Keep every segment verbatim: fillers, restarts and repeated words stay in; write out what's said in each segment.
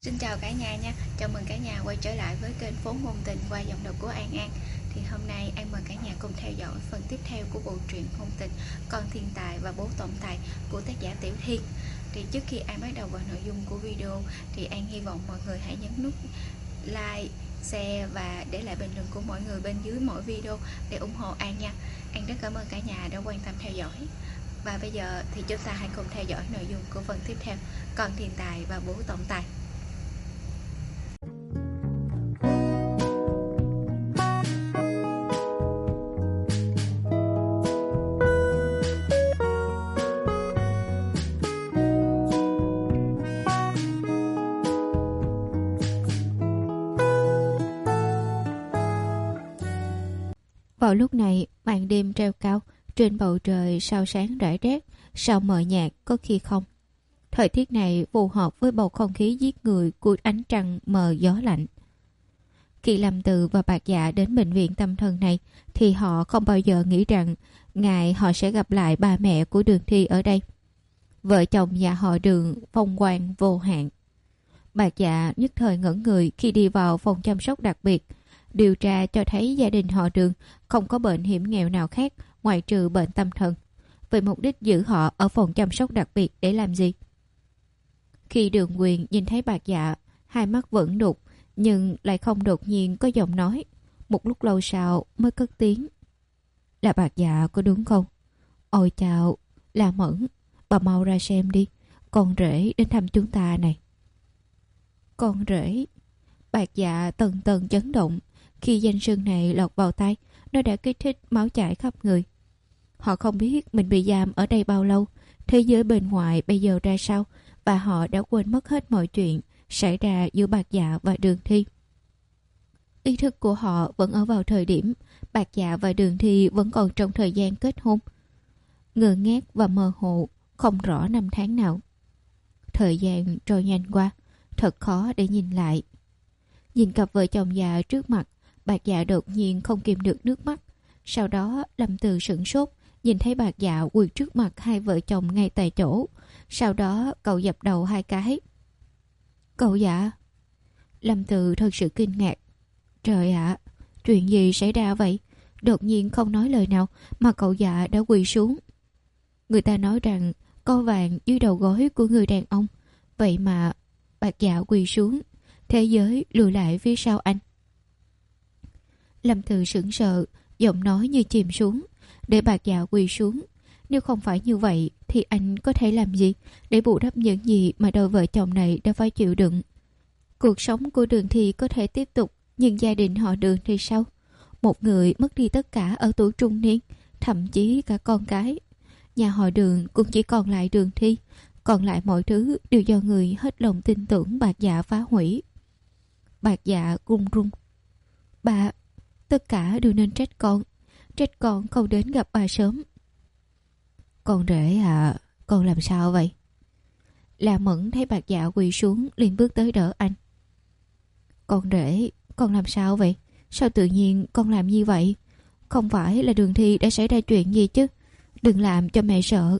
Xin chào cả nhà nha, chào mừng cả nhà quay trở lại với kênh Phố Ngôn Tình qua giọng đọc của An An. Thì hôm nay An mời cả nhà cùng theo dõi phần tiếp theo của bộ truyện ngôn tình Con Thiên Tài và Bố Tổng Tài của tác giả Tiểu Thiên. Thì trước khi An bắt đầu vào nội dung của video thì An hy vọng mọi người hãy nhấn nút like, share và để lại bình luận của mọi người bên dưới mỗi video để ủng hộ An nha. An rất cảm ơn cả nhà đã quan tâm theo dõi. Và bây giờ thì chúng ta hãy cùng theo dõi nội dung của phần tiếp theo, Con Thiên Tài và Bố Tổng Tài. Vào lúc này, màn đêm treo cao, trên bầu trời sao sáng rải rác, sao mờ nhạt có khi không. Thời tiết này phù hợp với bầu không khí giết người của ánh trăng mờ gió lạnh. Khi Lâm Từ và Bạc Dạ đến bệnh viện tâm thần này, thì họ không bao giờ nghĩ rằng ngày họ sẽ gặp lại ba mẹ của Đường Thi ở đây. Vợ chồng nhà họ Đường phong quang vô hạn. Bạc Dạ nhất thời ngẩn người khi đi vào phòng chăm sóc đặc biệt. Điều tra cho thấy gia đình họ Đường không có bệnh hiểm nghèo nào khác ngoại trừ bệnh tâm thần. Vậy mục đích giữ họ ở phòng chăm sóc đặc biệt để làm gì? Khi Đường Quyền nhìn thấy Bạc Dạ, hai mắt vẫn đục nhưng lại không đột nhiên có giọng nói. Một lúc lâu sau mới cất tiếng. Là Bạc Dạ có đúng không? Ôi chào, là Mẫn, bà mau ra xem đi, con rể đến thăm chúng ta này. Con rể? Bạc Dạ tần tần chấn động. Khi danh xưng này lọt vào tai, nó đã kích thích máu chảy khắp người. Họ không biết mình bị giam ở đây bao lâu, thế giới bên ngoài bây giờ ra sao, và họ đã quên mất hết mọi chuyện xảy ra giữa Bạc Dạ và Đường Thi. Ý thức của họ vẫn ở vào thời điểm Bạc Dạ và Đường Thi vẫn còn trong thời gian kết hôn. Ngơ ngác và mơ hồ, không rõ năm tháng nào. Thời gian trôi nhanh qua, thật khó để nhìn lại. Nhìn cặp vợ chồng già trước mặt, Bạc Dạ đột nhiên không kìm được nước mắt. Sau đó Lâm Từ sửng sốt, nhìn thấy Bạc Dạ quỳ trước mặt hai vợ chồng ngay tại chỗ. Sau đó cậu dập đầu hai cái. Cậu Dạ? Lâm Từ thật sự kinh ngạc. Trời ạ, chuyện gì xảy ra vậy? Đột nhiên không nói lời nào mà cậu Dạ đã quỳ xuống. Người ta nói rằng có vàng dưới đầu gối của người đàn ông. Vậy mà Bạc Dạ quỳ xuống, thế giới lùi lại phía sau anh. Lâm Từ sững sờ, giọng nói như chìm xuống. Để Bạc Dạ quỳ xuống. Nếu không phải như vậy thì anh có thể làm gì để bù đắp những gì mà đôi vợ chồng này đã phải chịu đựng? Cuộc sống của Đường Thi có thể tiếp tục, nhưng gia đình họ Đường thì sao? Một người mất đi tất cả ở tuổi trung niên, thậm chí cả con cái. Nhà họ Đường cũng chỉ còn lại Đường Thi, còn lại mọi thứ đều do người hết lòng tin tưởng Bạc Dạ phá hủy. Bạc Dạ run run. Bà, tất cả đều nên trách con. Trách con không đến gặp bà sớm. Con rể à, con làm sao vậy? La Mẫn thấy Bạc Dạ quỳ xuống liền bước tới đỡ anh. Con rể, con làm sao vậy? Sao tự nhiên con làm như vậy? Không phải là Đường Thi đã xảy ra chuyện gì chứ? Đừng làm cho mẹ sợ.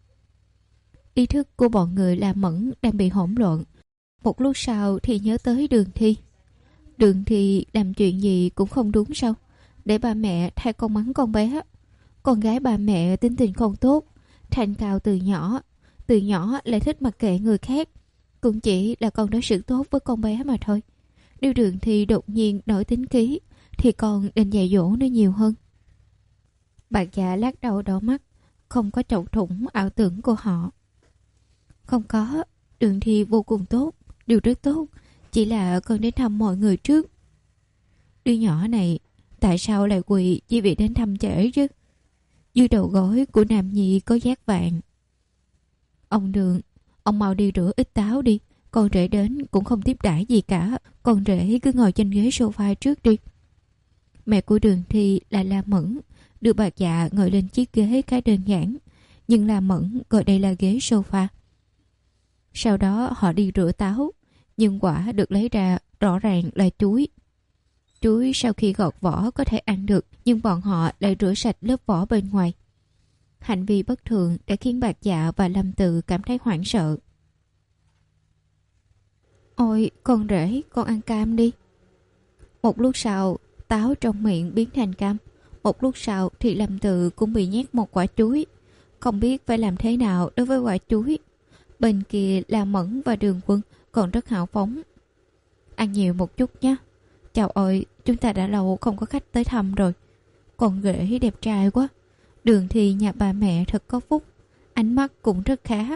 Ý thức của bọn người La Mẫn đang bị hỗn loạn. Một lúc sau thì nhớ tới Đường Thi. Đường Thi làm chuyện gì cũng không đúng sao? Để ba mẹ thay con mắng con bé. Con gái ba mẹ tính tình không tốt, thanh cao từ nhỏ. Từ nhỏ lại thích mặc kệ người khác. Cũng chỉ là con đối xử tốt với con bé mà thôi. Nếu Đường Thi đột nhiên nổi tính khí thì con nên dạy dỗ nó nhiều hơn. Bạc Dạ lắc đầu đỏ mắt, không có chọc thủng ảo tưởng của họ. Không có, Đường Thi vô cùng tốt, điều rất tốt. Chỉ là con đến thăm mọi người trước. Đứa nhỏ này tại sao lại quỳ chỉ vì đến thăm trễ chứ? Dưới đầu gối của Nam Nhi có giác vàng. Ông Đường, ông mau đi rửa ít táo đi. Con rể đến cũng không tiếp đãi gì cả. Con rể cứ ngồi trên ghế sofa trước đi. Mẹ của Đường Thi là La Mẫn, đưa Bạc Dạ ngồi lên chiếc ghế khá đơn giản. Nhưng La Mẫn gọi đây là ghế sofa. Sau đó họ đi rửa táo. Nhưng quả được lấy ra rõ ràng là chuối. Chuối sau khi gọt vỏ có thể ăn được, nhưng bọn họ lại rửa sạch lớp vỏ bên ngoài. Hành vi bất thường đã khiến Bạc Dạ và Lâm Từ cảm thấy hoảng sợ. Ôi con rể, con ăn cam đi. Một lúc sau táo trong miệng biến thành cam, một lúc sau thì Lâm Tự cũng bị nhét một quả chuối. Không biết phải làm thế nào đối với quả chuối. Bên kia là Mẫn và Đường Quân còn rất hào phóng. Ăn nhiều một chút nhé. Chào ơi, chúng ta đã lâu không có khách tới thăm rồi. Con rể đẹp trai quá. Đường thì nhà bà mẹ thật có phúc. Ánh mắt cũng rất khá.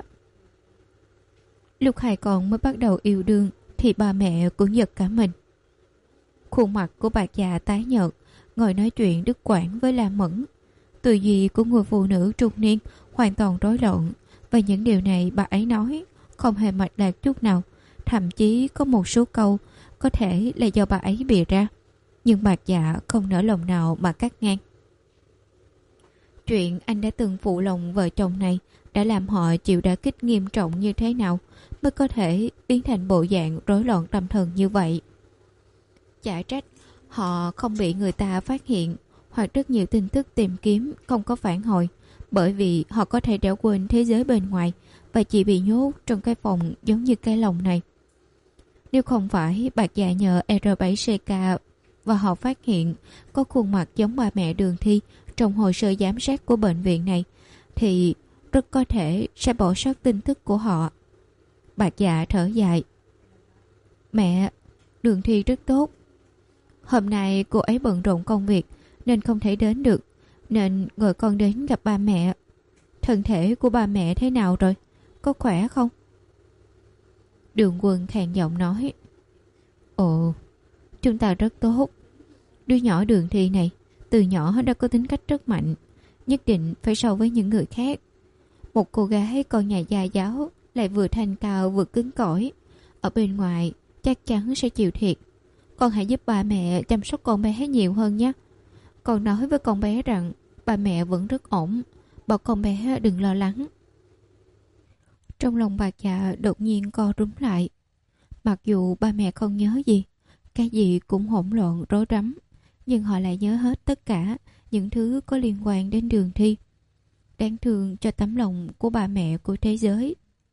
Lúc hai con mới bắt đầu yêu đương thì bà mẹ cũng giật cả mình. Khuôn mặt của bà già tái nhợt, ngồi nói chuyện đứt quãng với La Mẫn. Tư duy của người phụ nữ trung niên hoàn toàn rối loạn, và những điều này bà ấy nói không hề mạch lạc chút nào. Thậm chí có một số câu có thể là do bà ấy bịa ra, nhưng bà già không nỡ lòng nào mà cắt ngang. Chuyện anh đã từng phụ lòng vợ chồng này đã làm họ chịu đả kích nghiêm trọng như thế nào mới có thể biến thành bộ dạng rối loạn tâm thần như vậy. Chả trách họ không bị người ta phát hiện, hoặc rất nhiều tin tức tìm kiếm không có phản hồi, bởi vì họ có thể đã quên thế giới bên ngoài và chỉ bị nhốt trong cái phòng giống như cái lồng này. Nếu không phải bà già nhờ R bảy C K và họ phát hiện có khuôn mặt giống bà mẹ Đường Thi trong hồ sơ giám sát của bệnh viện này, thì rất có thể sẽ bỏ sót tin tức của họ. Bà già thở dài. Mẹ, Đường Thi rất tốt. Hôm nay cô ấy bận rộn công việc nên không thể đến được, nên gọi con đến gặp ba mẹ. Thân thể của ba mẹ thế nào rồi? Có khỏe không? Đường Quân khàn giọng nói. Ồ, chúng ta rất tốt. Đứa nhỏ Đường Thi này từ nhỏ đã có tính cách rất mạnh, nhất định phải so với những người khác. Một cô gái con nhà gia giáo, lại vừa thanh cao vừa cứng cỏi, ở bên ngoài chắc chắn sẽ chịu thiệt. Con hãy giúp ba mẹ chăm sóc con bé nhiều hơn nhé. Con nói với con bé rằng ba mẹ vẫn rất ổn, bảo con bé đừng lo lắng. Trong lòng bà già đột nhiên co rúm lại. Mặc dù ba mẹ không nhớ gì, cái gì cũng hỗn loạn rối rắm, nhưng họ lại nhớ hết tất cả những thứ có liên quan đến Đường Thi. Đáng thương cho tấm lòng của bà mẹ của thế giới.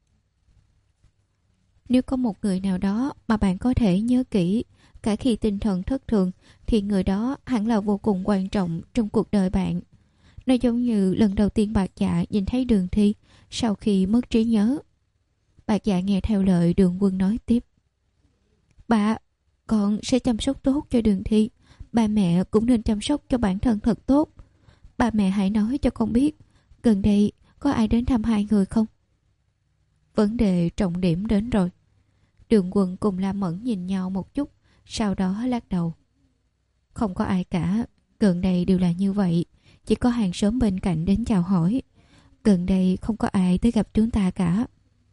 Nếu có một người nào đó mà bạn có thể nhớ kỹ cả khi tinh thần thất thường, thì người đó hẳn là vô cùng quan trọng trong cuộc đời bạn. Nó giống như lần đầu tiên bà già nhìn thấy Đường Thi sau khi mất trí nhớ. Bà già nghe theo lời Đường Quân nói tiếp. Bà, con sẽ chăm sóc tốt cho Đường Thi. Ba mẹ cũng nên chăm sóc cho bản thân thật tốt. Ba mẹ hãy nói cho con biết, gần đây có ai đến thăm hai người không? Vấn đề trọng điểm đến rồi. Đường Quân cùng La Mẫn nhìn nhau một chút, sau đó lắc đầu. Không có ai cả, gần đây đều là như vậy. Chỉ có hàng xóm bên cạnh đến chào hỏi. Gần đây không có ai tới gặp chúng ta cả.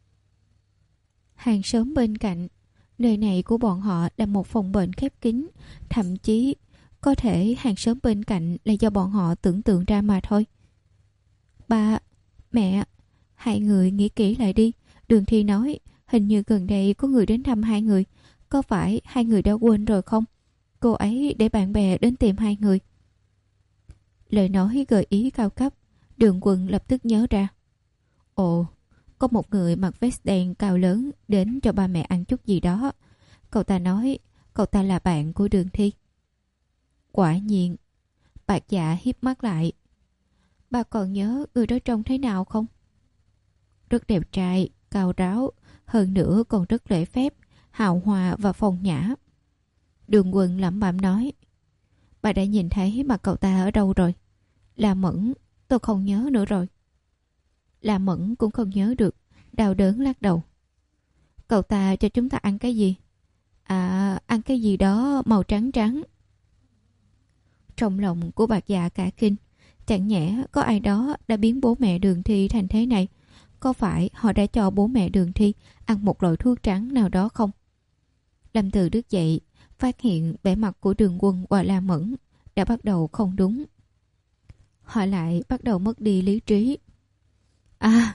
Hàng xóm bên cạnh, nơi này của bọn họ là một phòng bệnh khép kín. Thậm chí có thể hàng xóm bên cạnh là do bọn họ tưởng tượng ra mà thôi. Ba, mẹ, hai người nghĩ kỹ lại đi. Đường Thi nói hình như gần đây có người đến thăm hai người. Có phải hai người đã quên rồi không? Cô ấy để bạn bè đến tìm hai người. Lời nói gợi ý cao cấp. Đường Quân lập tức nhớ ra. Ồ, có một người mặc vest đen cao lớn đến cho ba mẹ ăn chút gì đó. Cậu ta nói cậu ta là bạn của Đường Thi. Quả nhiên. Bạc Dạ híp mắt lại. Bà còn nhớ người đó trông thế nào không? Rất đẹp trai, cao ráo, hơn nữa còn rất lễ phép, hào hòa và phong nhã. Đường Quân lẩm bẩm nói. Bà đã nhìn thấy mặt cậu ta ở đâu rồi? La Mẫn, tôi không nhớ nữa rồi. La Mẫn cũng không nhớ được, đau đớn lắc đầu. Cậu ta cho chúng ta ăn cái gì? À, ăn cái gì đó màu trắng trắng. Trong lòng của Bạc Dạ cả kinh. Chẳng nhẽ có ai đó đã biến bố mẹ Đường Thi thành thế này? Có phải họ đã cho bố mẹ Đường Thi ăn một loại thuốc trắng nào đó không? Lâm Từ đứng dậy, phát hiện vẻ mặt của Đường Quân và La Mẫn đã bắt đầu không đúng. Họ lại bắt đầu mất đi lý trí. À!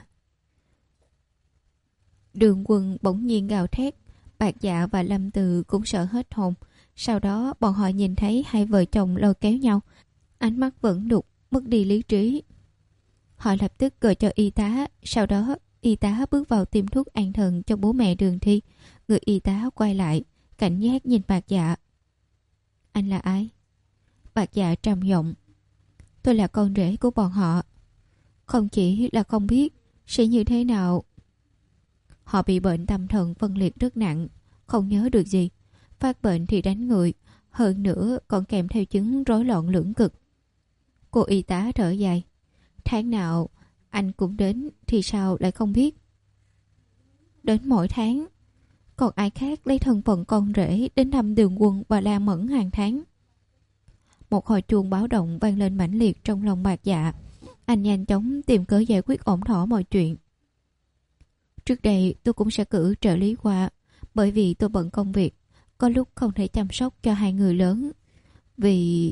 Đường Quân bỗng nhiên gào thét. Bạc Dạ và Lâm Từ cũng sợ hết hồn. Sau đó bọn họ nhìn thấy hai vợ chồng lôi kéo nhau, ánh mắt vẫn đục, mất đi lý trí. Họ lập tức gọi cho y tá. Sau đó y tá bước vào tiêm thuốc an thần cho bố mẹ Đường Thi, Người y tá quay lại, cảnh giác nhìn Bạc Dạ. Anh là ai? Bạc Dạ trầm giọng. Tôi là con rể của bọn họ. Không chỉ là không biết sẽ như thế nào. Họ bị bệnh tâm thần phân liệt rất nặng, không nhớ được gì. Phát bệnh thì đánh người, hơn nữa còn kèm theo chứng rối loạn lưỡng cực. Cô y tá thở dài. Tháng nào anh cũng đến thì sao lại không biết? Đến mỗi tháng. Còn ai khác lấy thân phận con rể đến thăm Đường Quân và La Mẫn hàng tháng. Một hồi chuông báo động vang lên mãnh liệt trong lòng Bạc Dạ. Anh nhanh chóng tìm cớ giải quyết ổn thỏa mọi chuyện. Trước đây tôi cũng sẽ cử trợ lý qua, bởi vì tôi bận công việc, có lúc không thể chăm sóc cho hai người lớn. Vì...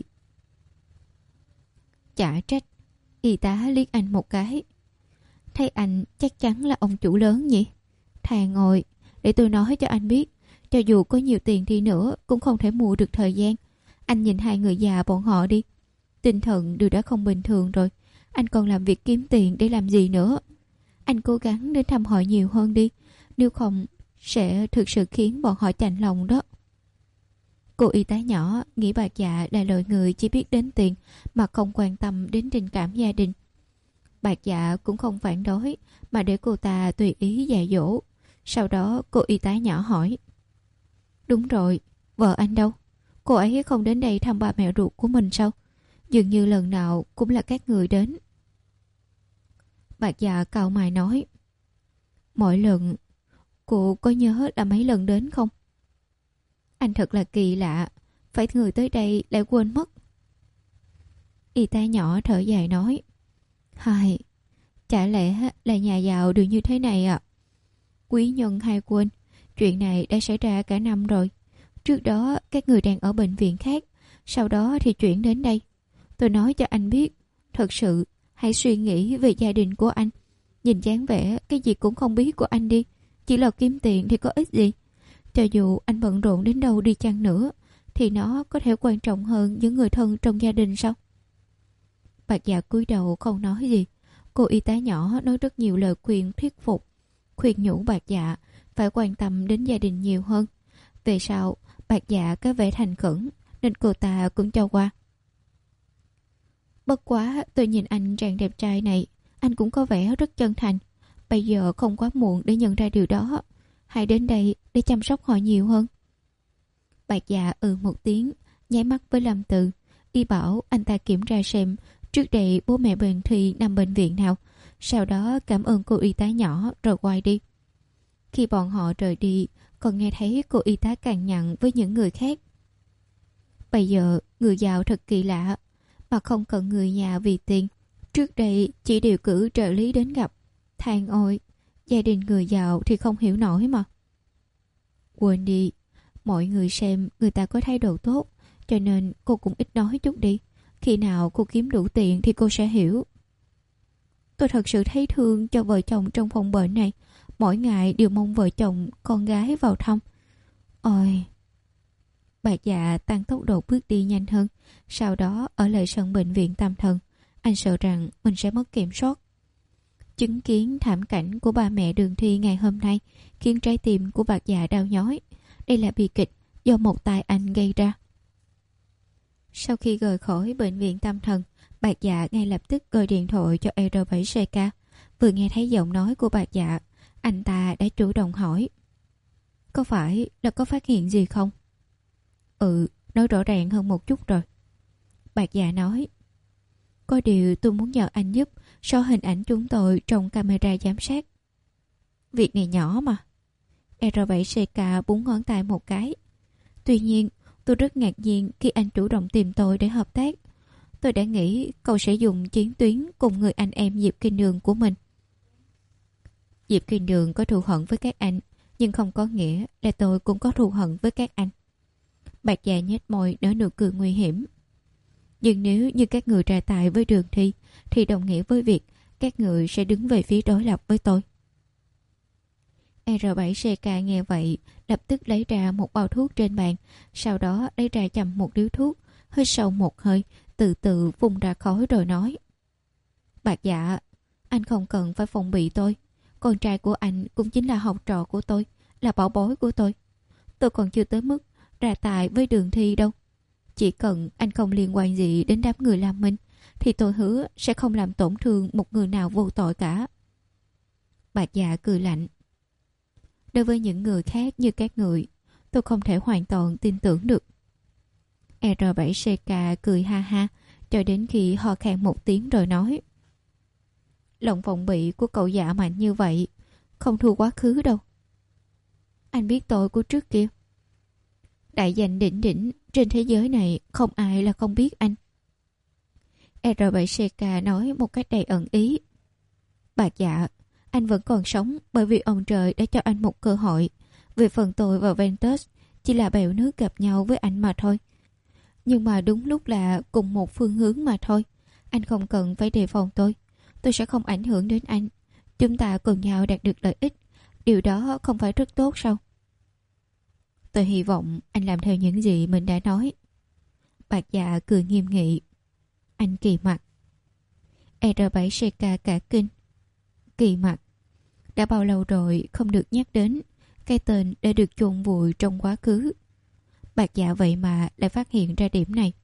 Chả trách. Y tá liếc anh một cái. Thấy anh chắc chắn là ông chủ lớn nhỉ? Thà ngồi, để tôi nói cho anh biết, cho dù có nhiều tiền thì nữa cũng không thể mua được thời gian. Anh nhìn hai người già bọn họ đi, tinh thần đều đã không bình thường rồi. Anh còn làm việc kiếm tiền để làm gì nữa? Anh cố gắng đến thăm hỏi nhiều hơn đi, nếu không sẽ thực sự khiến bọn họ chạnh lòng đó. Cô y tá nhỏ nghĩ Bạc Dạ là loại người chỉ biết đến tiền mà không quan tâm đến tình cảm gia đình. Bạc Dạ cũng không phản đối mà để cô ta tùy ý dạy dỗ. Sau đó cô y tá nhỏ hỏi. Đúng rồi, vợ anh đâu? Cô ấy không đến đây thăm ba mẹ ruột của mình sao? Dường như lần nào cũng là các người đến. Bạc Dạ cau mày nói. Mỗi lần, cô có nhớ là mấy lần đến không? Anh thật là kỳ lạ, phải người tới đây lại quên mất. Y tá nhỏ thở dài nói. Hai, chả lẽ là nhà giàu đều như thế này à? Quý nhân hay quên, chuyện này đã xảy ra cả năm rồi. Trước đó các người đang ở bệnh viện khác, sau đó thì chuyển đến đây. Tôi nói cho anh biết, thật sự hãy suy nghĩ về gia đình của anh. Nhìn dáng vẻ cái gì cũng không biết của anh đi, chỉ là kiếm tiền thì có ích gì. Cho dù anh bận rộn đến đâu đi chăng nữa, thì nó có thể quan trọng hơn những người thân trong gia đình sao? Bạc Dạ cúi đầu không nói gì. Cô y tá nhỏ nói rất nhiều lời khuyên thuyết phục, khuyên nhủ Bạc Dạ phải quan tâm đến gia đình nhiều hơn. Về sau, Bạc Dạ có vẻ thành khẩn nên cô ta cũng cho qua. Bất quá tôi nhìn anh chàng đẹp trai này, anh cũng có vẻ rất chân thành. Bây giờ không quá muộn để nhận ra điều đó. Hãy đến đây để chăm sóc họ nhiều hơn. Bạc Dạ ừ một tiếng, nháy mắt với Lâm Từ, y bảo anh ta kiểm tra xem trước đây bố mẹ Bình Thùy nằm bệnh viện nào. Sau đó cảm ơn cô y tá nhỏ rồi quay đi. Khi bọn họ rời đi, còn nghe thấy cô y tá cằn nhằn với những người khác. Bây giờ người giàu thật kỳ lạ, mà không cần người nhà vì tiền. Trước đây chỉ điều cử trợ lý đến gặp. Than ôi, gia đình người giàu thì không hiểu nổi mà. Quên đi, mọi người xem người ta có thái độ tốt, cho nên cô cũng ít nói chút đi. Khi nào cô kiếm đủ tiền thì cô sẽ hiểu. Tôi thật sự thấy thương cho vợ chồng trong phòng bệnh này. Mỗi ngày đều mong vợ chồng con gái vào thăm. Ôi... Bạc Dạ tăng tốc độ bước đi nhanh hơn. Sau đó ở lại sân bệnh viện tâm thần. Anh sợ rằng mình sẽ mất kiểm soát. Chứng kiến thảm cảnh của ba mẹ Đường Thi ngày hôm nay khiến trái tim của Bạc Dạ đau nhói. Đây là bi kịch do một tay anh gây ra. Sau khi rời khỏi bệnh viện tâm thần, Bạc Dạ ngay lập tức gọi điện thoại cho E R bảy C K. Vừa nghe thấy giọng nói của Bạc Dạ, anh ta đã chủ động hỏi. Có phải là có phát hiện gì không? Ừ, nói rõ ràng hơn một chút rồi. Bạc Dạ nói. Có điều tôi muốn nhờ anh giúp so hình ảnh chúng tôi trong camera giám sát. Việc này nhỏ mà. E R bảy C K búng ngón tay một cái. Tuy nhiên, tôi rất ngạc nhiên khi anh chủ động tìm tôi để hợp tác. Tôi đã nghĩ cậu sẽ dùng chiến tuyến cùng người anh em Diệp Kinh Đường của mình. Diệp Kinh Đường có thù hận với các anh, nhưng không có nghĩa là tôi cũng có thù hận với các anh. Bạc Dạ nhếch môi nở nụ cười nguy hiểm. Nhưng nếu như các người ra tay với Đường Thi, thì đồng nghĩa với việc các người sẽ đứng về phía đối lập với tôi. R bảy C K nghe vậy, lập tức lấy ra một bao thuốc trên bàn, sau đó lấy ra chầm một điếu thuốc, hít sâu một hơi, từ từ phun ra khói rồi nói. Bạc Dạ, anh không cần phải phòng bị tôi. Con trai của anh cũng chính là học trò của tôi, là bảo bối của tôi. Tôi còn chưa tới mức ra tài với Đường Thi đâu. Chỉ cần anh không liên quan gì đến đám người Lam Minh thì tôi hứa sẽ không làm tổn thương một người nào vô tội cả. Bạch Dạ cười lạnh. Đối với những người khác như các người, tôi không thể hoàn toàn tin tưởng được. R bảy C K cười ha ha cho đến khi ho khan một tiếng rồi nói. Lòng phòng bị của cậu Dạ mạnh như vậy, không thua quá khứ đâu. Anh biết tôi của trước kia. Đại danh đỉnh đỉnh trên thế giới này không ai là không biết anh. R bảy C K nói một cách đầy ẩn ý. Bạch Dạ, anh vẫn còn sống bởi vì ông trời đã cho anh một cơ hội. Về phần tôi và Ventus chỉ là bèo nước gặp nhau với anh mà thôi. Nhưng mà đúng lúc là cùng một phương hướng mà thôi. Anh không cần phải đề phòng tôi. Tôi sẽ không ảnh hưởng đến anh. Chúng ta cùng nhau đạt được lợi ích. Điều đó không phải rất tốt sao? Tôi hy vọng anh làm theo những gì mình đã nói. Bạch Dạ cười nghiêm nghị. Anh Kỳ Mặc. R bảy C K cả kinh. Kỳ Mặc. Đã bao lâu rồi không được nhắc đến. Cái tên đã được chôn vùi trong quá khứ. Bạch Dạ vậy mà lại phát hiện ra điểm này.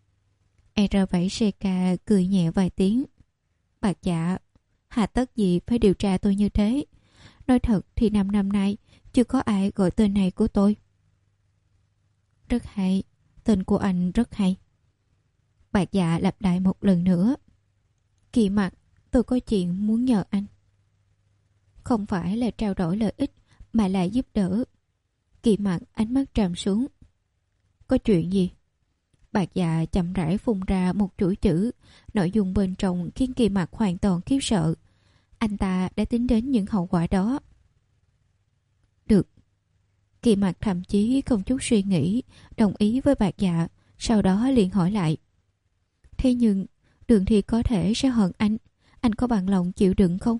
R bảy C K cười nhẹ vài tiếng. Bạch Dạ, hà tất gì phải điều tra tôi như thế? Nói thật thì năm năm nay chưa có ai gọi tên này của tôi. Rất hay, tên của anh rất hay. Bạch Dạ lặp lại một lần nữa. Kỳ Mặc, tôi có chuyện muốn nhờ anh. Không phải là trao đổi lợi ích mà là giúp đỡ. Kỳ Mặc ánh mắt trầm xuống. Có chuyện gì? Bạch Dạ chậm rãi phun ra một chuỗi chữ. Nội dung bên trong khiến Kỳ Mặc hoàn toàn khiếp sợ. Anh ta đã tính đến những hậu quả đó. Được. Kỳ Mặc thậm chí không chút suy nghĩ đồng ý với Bạch Dạ. Sau đó liền hỏi lại. Thế nhưng Đường Thi có thể sẽ hận anh. Anh có bằng lòng chịu đựng không?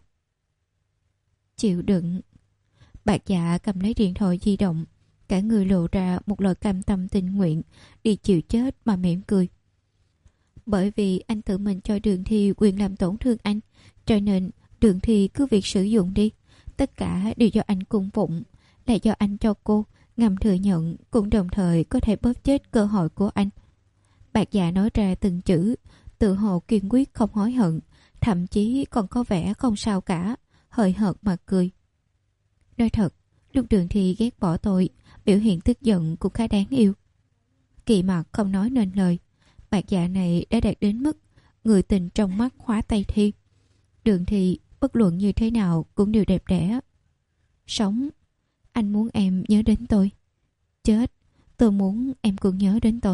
Chịu đựng. Bạch Dạ cầm lấy điện thoại di động. Cả người lộ ra một lời cam tâm tình nguyện đi chịu chết mà mỉm cười. Bởi vì anh tự mình cho Đường Thi quyền làm tổn thương anh, cho nên Đường Thi cứ việc sử dụng đi. Tất cả đều do anh cung phụng, là do anh cho cô ngầm thừa nhận, cũng đồng thời có thể bóp chết cơ hội của anh. Bạch Dạ nói ra từng chữ, tự hồ kiên quyết không hối hận, thậm chí còn có vẻ không sao cả, hời hợt mà cười. Nói thật, lúc Đường Thi ghét bỏ tôi, biểu hiện tức giận cũng khá đáng yêu. Kỳ Mặc không nói nên lời. Bạch Dạ này đã đạt đến mức người tình trong mắt hóa Tây Thi. Đường Thi bất luận như thế nào cũng đều đẹp đẽ. Sống, anh muốn em nhớ đến tôi. Chết, tôi muốn em cũng nhớ đến tôi.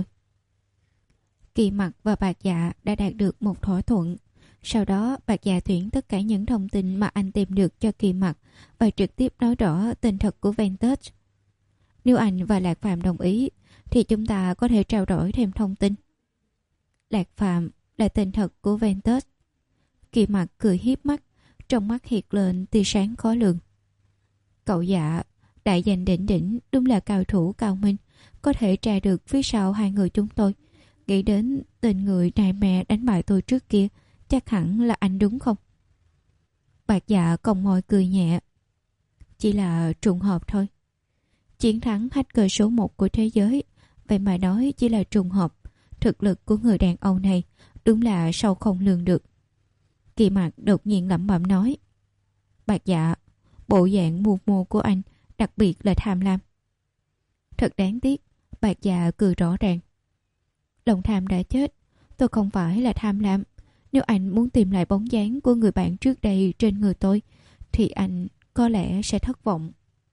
Kỳ Mặc và Bạch Dạ đã đạt được một thỏa thuận. Sau đó Bạch Dạ tuyển tất cả những thông tin mà anh tìm được cho Kỳ Mặc và trực tiếp nói rõ tên thật của Ventus. Nếu anh và Lạc Phạm đồng ý thì chúng ta có thể trao đổi thêm thông tin. Lạc Phạm là tên thật của Ventus. Kỳ Mặc cười hiếp mắt, trong mắt hiện lên tia sáng khó lường. Cậu Dạ, đại danh đỉnh đỉnh, đúng là cao thủ cao minh, có thể tra được phía sau hai người chúng tôi. Nghĩ đến tên người nài mẹ đánh bại tôi trước kia, chắc hẳn là anh đúng không? Bạch Dạ cong môi cười nhẹ. Chỉ là trùng hợp thôi. Chiến thắng hacker số một của thế giới, vậy mà nói chỉ là trùng hợp. Thực lực của người đàn ông này đúng là sâu không lường được. Kỳ Mặc đột nhiên lẩm bẩm nói. Bạch Dạ, bộ dạng mù mù của anh đặc biệt là tham lam. Thật đáng tiếc. Bạch Dạ cười rõ ràng. Lòng tham đã chết. Tôi không phải là tham lam. Nếu anh muốn tìm lại bóng dáng của người bạn trước đây trên người tôi thì anh có lẽ sẽ thất vọng.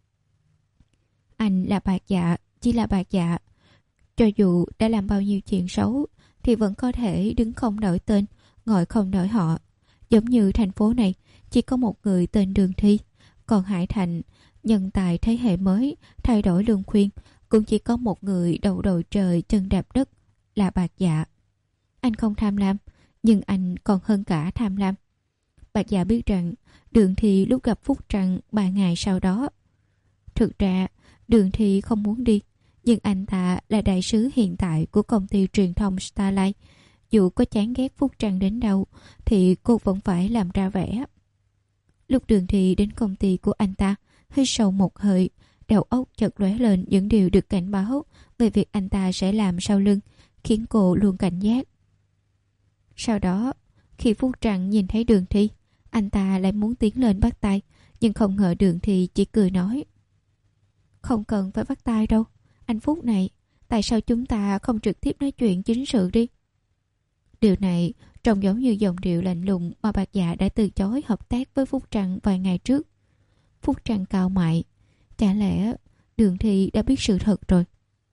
Anh là Bạch Dạ, chỉ là Bạch Dạ. Cho dù đã làm bao nhiêu chuyện xấu thì vẫn có thể đứng không nổi tên, ngồi không nổi họ. Giống như thành phố này chỉ có một người tên Đường Thi, còn Hải Thành, nhân tài thế hệ mới, thay đổi luân khuyên, cũng chỉ có một người đầu đầu trời chân đạp đất, là Bạch Dạ. Anh không tham lam, nhưng anh còn hơn cả tham lam. Bạch Dạ biết rằng Đường Thi lúc gặp Phúc Trăng ba ngày sau đó. Thực ra Đường Thi không muốn đi, nhưng anh ta là đại sứ hiện tại của công ty truyền thông Starlight. Dù có chán ghét Phúc Trăng đến đâu thì cô vẫn phải làm ra vẻ. Lúc Đường Thi đến công ty của anh ta, hít sâu một hơi, đầu óc chợt lóe lên những điều được cảnh báo về việc anh ta sẽ làm sau lưng, khiến cô luôn cảnh giác. Sau đó, khi Phúc Trăng nhìn thấy Đường Thi, anh ta lại muốn tiến lên bắt tay, nhưng không ngờ Đường Thi chỉ cười nói: "Không cần phải bắt tay đâu, anh Phúc này, tại sao chúng ta không trực tiếp nói chuyện chính sự đi?" Điều này trông giống như giọng điệu lạnh lùng mà Bạc Dạ đã từ chối hợp tác với Phúc Trăng vài ngày trước. Phúc Trăng cau mày, chả lẽ Đường Thi đã biết sự thật rồi?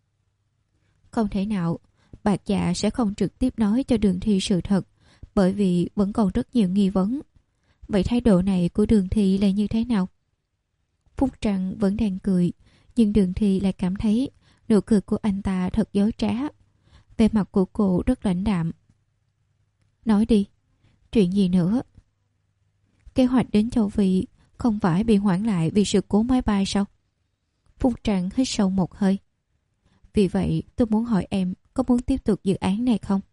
Không thể nào, Bạc Dạ sẽ không trực tiếp nói cho Đường Thi sự thật, bởi vì vẫn còn rất nhiều nghi vấn. Vậy thái độ này của Đường Thi là như thế nào? Phúc Trăng vẫn đang cười, nhưng Đường Thi lại cảm thấy nụ cười của anh ta thật dối trá. Vẻ mặt của cô rất lãnh đạm. "Nói đi, chuyện gì nữa?" "Kế hoạch đến châu Phi không phải bị hoãn lại vì sự cố máy bay sao?" Phúc Trăng hít sâu một hơi. "Vì vậy tôi muốn hỏi em có muốn tiếp tục dự án này không?"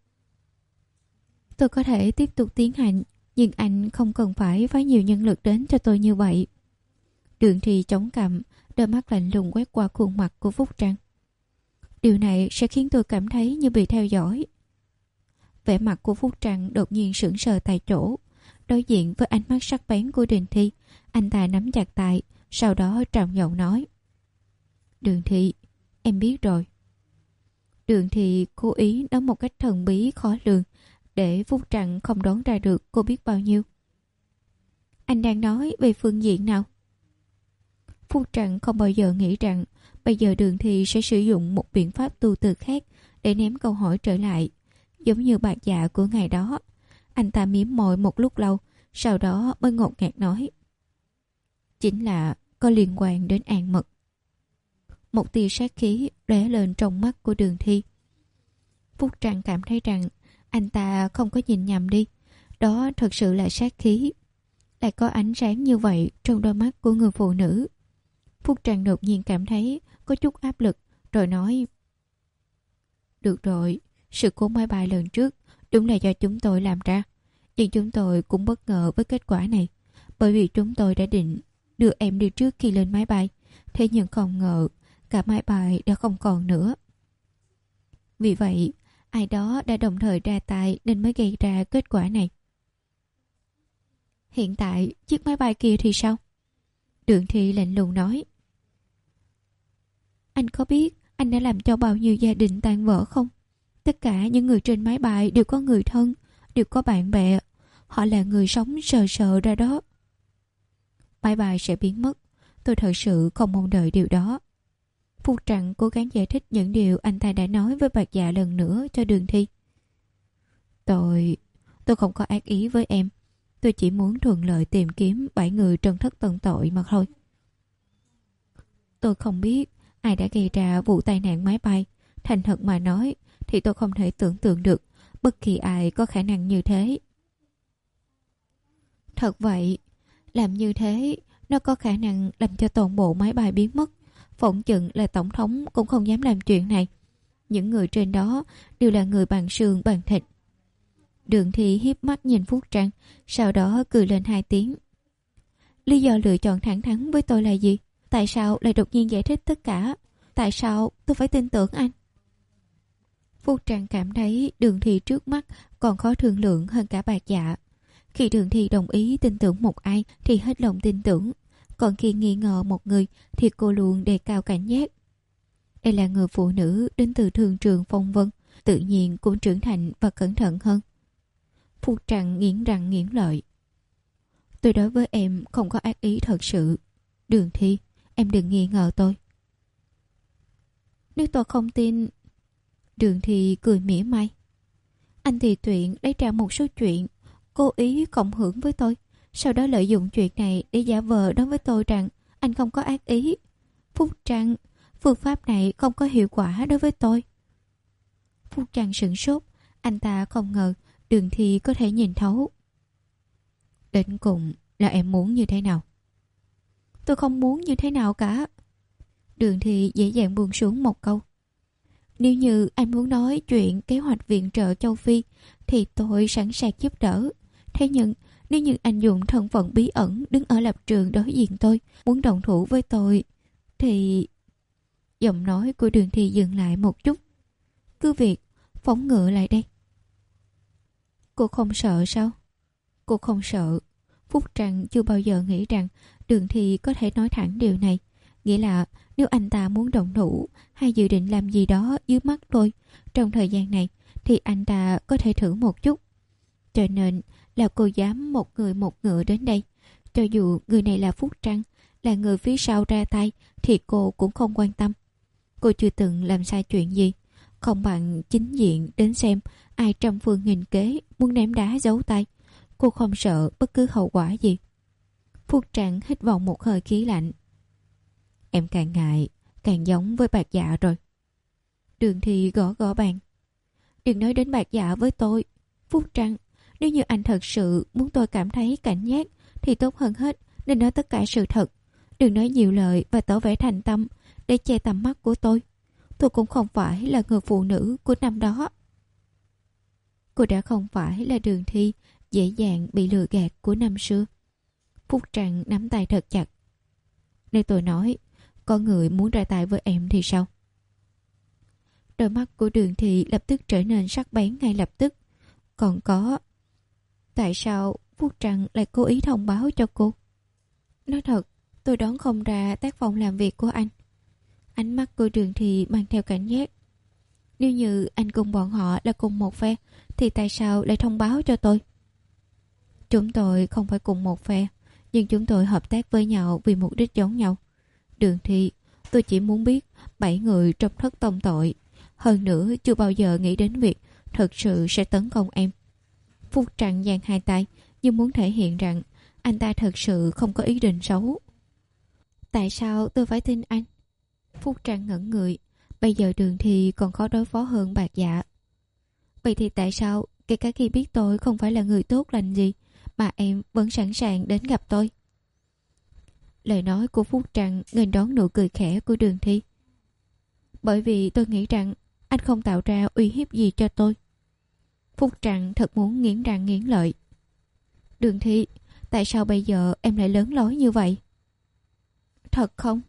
"Tôi có thể tiếp tục tiến hành, nhưng anh không cần phải phái nhiều nhân lực đến cho tôi như vậy." Đường Thi chống cằm, đôi mắt lạnh lùng quét qua khuôn mặt của Phúc Trăng. "Điều này sẽ khiến tôi cảm thấy như bị theo dõi." Vẻ mặt của Phúc Trăng đột nhiên sững sờ tại chỗ. Đối diện với ánh mắt sắc bén của Đường Thi, anh ta nắm chặt tay, sau đó trầm giọng nói: "Đường Thi, em biết rồi." Đường Thi cố ý nói một cách thần bí khó lường, để Phúc Trăng không đoán ra được cô biết bao nhiêu. "Anh đang nói về phương diện nào?" Phúc Trăng không bao giờ nghĩ rằng bây giờ Đường Thi sẽ sử dụng một biện pháp tu từ khác để ném câu hỏi trở lại. Giống như Bạc Dạ của ngày đó, anh ta mím môi một lúc lâu, sau đó mới ngột ngạt nói: "Chính là có liên quan đến An Mật." Một tia sát khí lóe lên trong mắt của Đường Thi. Phúc Trăng cảm thấy rằng anh ta không có nhìn nhầm đi, đó thật sự là sát khí. Lại có ánh sáng như vậy trong đôi mắt của người phụ nữ. Phúc Trăng đột nhiên cảm thấy có chút áp lực, rồi nói: "Được rồi, sự cố máy bay lần trước đúng là do chúng tôi làm ra, nhưng chúng tôi cũng bất ngờ với kết quả này, bởi vì chúng tôi đã định đưa em đi trước khi lên máy bay, thế nhưng không ngờ cả máy bay đã không còn nữa. Vì vậy, ai đó đã đồng thời ra tay nên mới gây ra kết quả này." "Hiện tại, chiếc máy bay kia thì sao?" Đường Thi lạnh lùng nói: "Anh có biết anh đã làm cho bao nhiêu gia đình tan vỡ không? Tất cả những người trên máy bay đều có người thân, đều có bạn bè. Họ là người sống sờ sờ ra đó. Máy bay sẽ biến mất. Tôi thật sự không mong đợi điều đó." Phúc Trăng cố gắng giải thích những điều anh ta đã nói với Bạc Dạ lần nữa cho Đường Thi. Tôi... tôi không có ác ý với em. Tôi chỉ muốn thuận lợi tìm kiếm bảy người trần thất tận tội mà thôi. Tôi không biết ai đã gây ra vụ tai nạn máy bay. Thành thật mà nói thì tôi không thể tưởng tượng được bất kỳ ai có khả năng như thế. Thật vậy, làm như thế nó có khả năng làm cho toàn bộ máy bay biến mất. Phỏng chừng là tổng thống cũng không dám làm chuyện này. Những người trên đó đều là người bằng xương bằng thịt. Đường Thi hiếp mắt nhìn Phúc Trăng, sau đó cười lên hai tiếng. Lý do lựa chọn thẳng thắn với tôi là gì? Tại sao lại đột nhiên giải thích tất cả? Tại sao tôi phải tin tưởng anh? Phúc Trăng cảm thấy Đường Thi trước mắt còn khó thương lượng hơn cả Bạc Dạ. Khi Đường Thi đồng ý tin tưởng một ai thì hết lòng tin tưởng, còn khi nghi ngờ một người thì cô luôn đề cao cảnh giác. Đây là người phụ nữ đến từ thương trường phong vân, tự nhiên cũng trưởng thành và cẩn thận hơn. Phúc Trăng nghiến răng nghiến lợi. Tôi đối với em không có ác ý thật sự. Đường Thi, em đừng nghi ngờ tôi. Nếu tôi không tin... Đường Thi cười mỉa mai. Anh thì tuyện lấy ra một số chuyện, cố ý cộng hưởng với tôi, sau đó lợi dụng chuyện này để giả vờ đối với tôi rằng anh không có ác ý. Phúc Trăng, phương pháp này không có hiệu quả đối với tôi. Phúc Trăng sửng sốt, anh ta không ngờ Đường Thi có thể nhìn thấu. Đến cùng là em muốn như thế nào? Tôi không muốn như thế nào cả. Đường Thi dễ dàng buông xuống một câu. Nếu như anh muốn nói chuyện kế hoạch viện trợ châu Phi thì tôi sẵn sàng giúp đỡ. Thế nhưng nếu như anh dùng thân phận bí ẩn đứng ở lập trường đối diện tôi, muốn đồng thủ với tôi, thì... Giọng nói của Đường Thi dừng lại một chút. Cứ việc phóng ngựa lại đây. Cô không sợ sao? Cô không sợ. Phúc Trăng chưa bao giờ nghĩ rằng Đường Thi có thể nói thẳng điều này. Nghĩa là nếu anh ta muốn động thủ hay dự định làm gì đó dưới mắt tôi trong thời gian này thì anh ta có thể thử một chút. Cho nên là cô dám một người một ngựa đến đây. Cho dù người này là Phúc Trăng, là người phía sau ra tay thì cô cũng không quan tâm. Cô chưa từng làm sai chuyện gì. Không bằng chính diện đến xem ai trăm phương nghìn kế muốn ném đá giấu tay. Cô không sợ bất cứ hậu quả gì. Phúc Trăng hít vào một hơi khí lạnh. Em càng ngại càng giống với bạc dạ rồi. Đường Thi gõ gõ bàn. Đừng nói đến bạc dạ với tôi, Phúc Trăng. Nếu như anh thật sự muốn tôi cảm thấy cảnh giác thì tốt hơn hết nên nói tất cả sự thật. Đừng nói nhiều lời và tỏ vẻ thành tâm để che tầm mắt của tôi. Tôi cũng không phải là người phụ nữ của năm đó. Cô đã không phải là Đường Thi dễ dàng bị lừa gạt của năm xưa. Phúc Trăng nắm tay thật chặt. Nếu tôi nói có người muốn ra tay với em thì sao? Đôi mắt của Đường Thi lập tức trở nên sắc bén ngay lập tức. Còn có... Tại sao Phúc Trăng lại cố ý thông báo cho cô? Nói thật, tôi đoán không ra tác phong làm việc của anh. Ánh mắt của Đường Thi mang theo cảnh giác. Nếu như anh cùng bọn họ là cùng một phe thì tại sao lại thông báo cho tôi? Chúng tôi không phải cùng một phe, nhưng chúng tôi hợp tác với nhau vì mục đích giống nhau. Đường Thi, tôi chỉ muốn biết bảy người trong thất tông tội. Hơn nữa chưa bao giờ nghĩ đến việc thật sự sẽ tấn công em. Phúc Trăng giang hai tay như muốn thể hiện rằng anh ta thật sự không có ý định xấu. Tại sao tôi phải tin anh? Phúc Trăng ngẩn người. Bây giờ Đường Thi còn khó đối phó hơn bạc dạ. Vậy thì tại sao kể cả khi biết tôi không phải là người tốt lành gì mà em vẫn sẵn sàng đến gặp tôi? Lời nói của Phúc Trăng nghênh đón nụ cười khẽ của Đường Thi. Bởi vì tôi nghĩ rằng anh không tạo ra uy hiếp gì cho tôi. Phúc Trăng thật muốn nghiến răng nghiến lợi. Đường Thi, tại sao bây giờ em lại lớn lối như vậy? Thật không?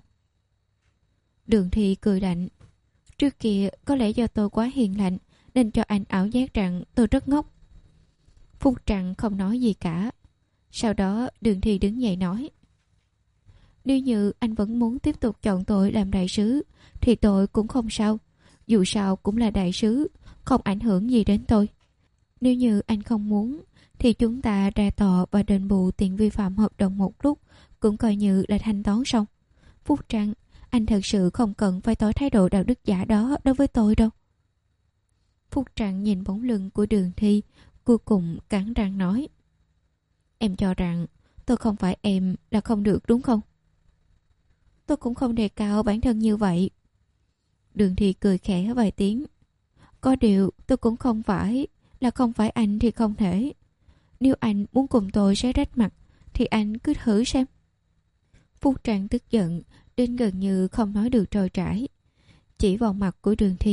Đường Thi cười lạnh. Trước kia có lẽ do tôi quá hiền lành nên cho anh ảo giác rằng tôi rất ngốc. Phúc Trăng không nói gì cả. Sau đó Đường Thi đứng dậy nói. Nếu như anh vẫn muốn tiếp tục chọn tôi làm đại sứ thì tôi cũng không sao. Dù sao cũng là đại sứ, không ảnh hưởng gì đến tôi. Nếu như anh không muốn thì chúng ta ra tòa và đền bù tiền vi phạm hợp đồng một lúc, cũng coi như là thanh toán xong. Phúc Trăng, anh thật sự không cần phải tỏ thái độ đạo đức giả đó đối với tôi đâu. Phúc Trăng nhìn bóng lưng của Đường Thi, cuối cùng cắn răng nói. Em cho rằng tôi không phải em là không được đúng không? Tôi cũng không đề cao bản thân như vậy. Đường Thi cười khẽ vài tiếng. Có điều tôi cũng không phải là không phải anh thì không thể. Nếu anh muốn cùng tôi xé rách mặt thì anh cứ thử xem. Phúc Trăng tức giận đến gần như không nói được trôi chảy, chỉ vào mặt của Đường Thi.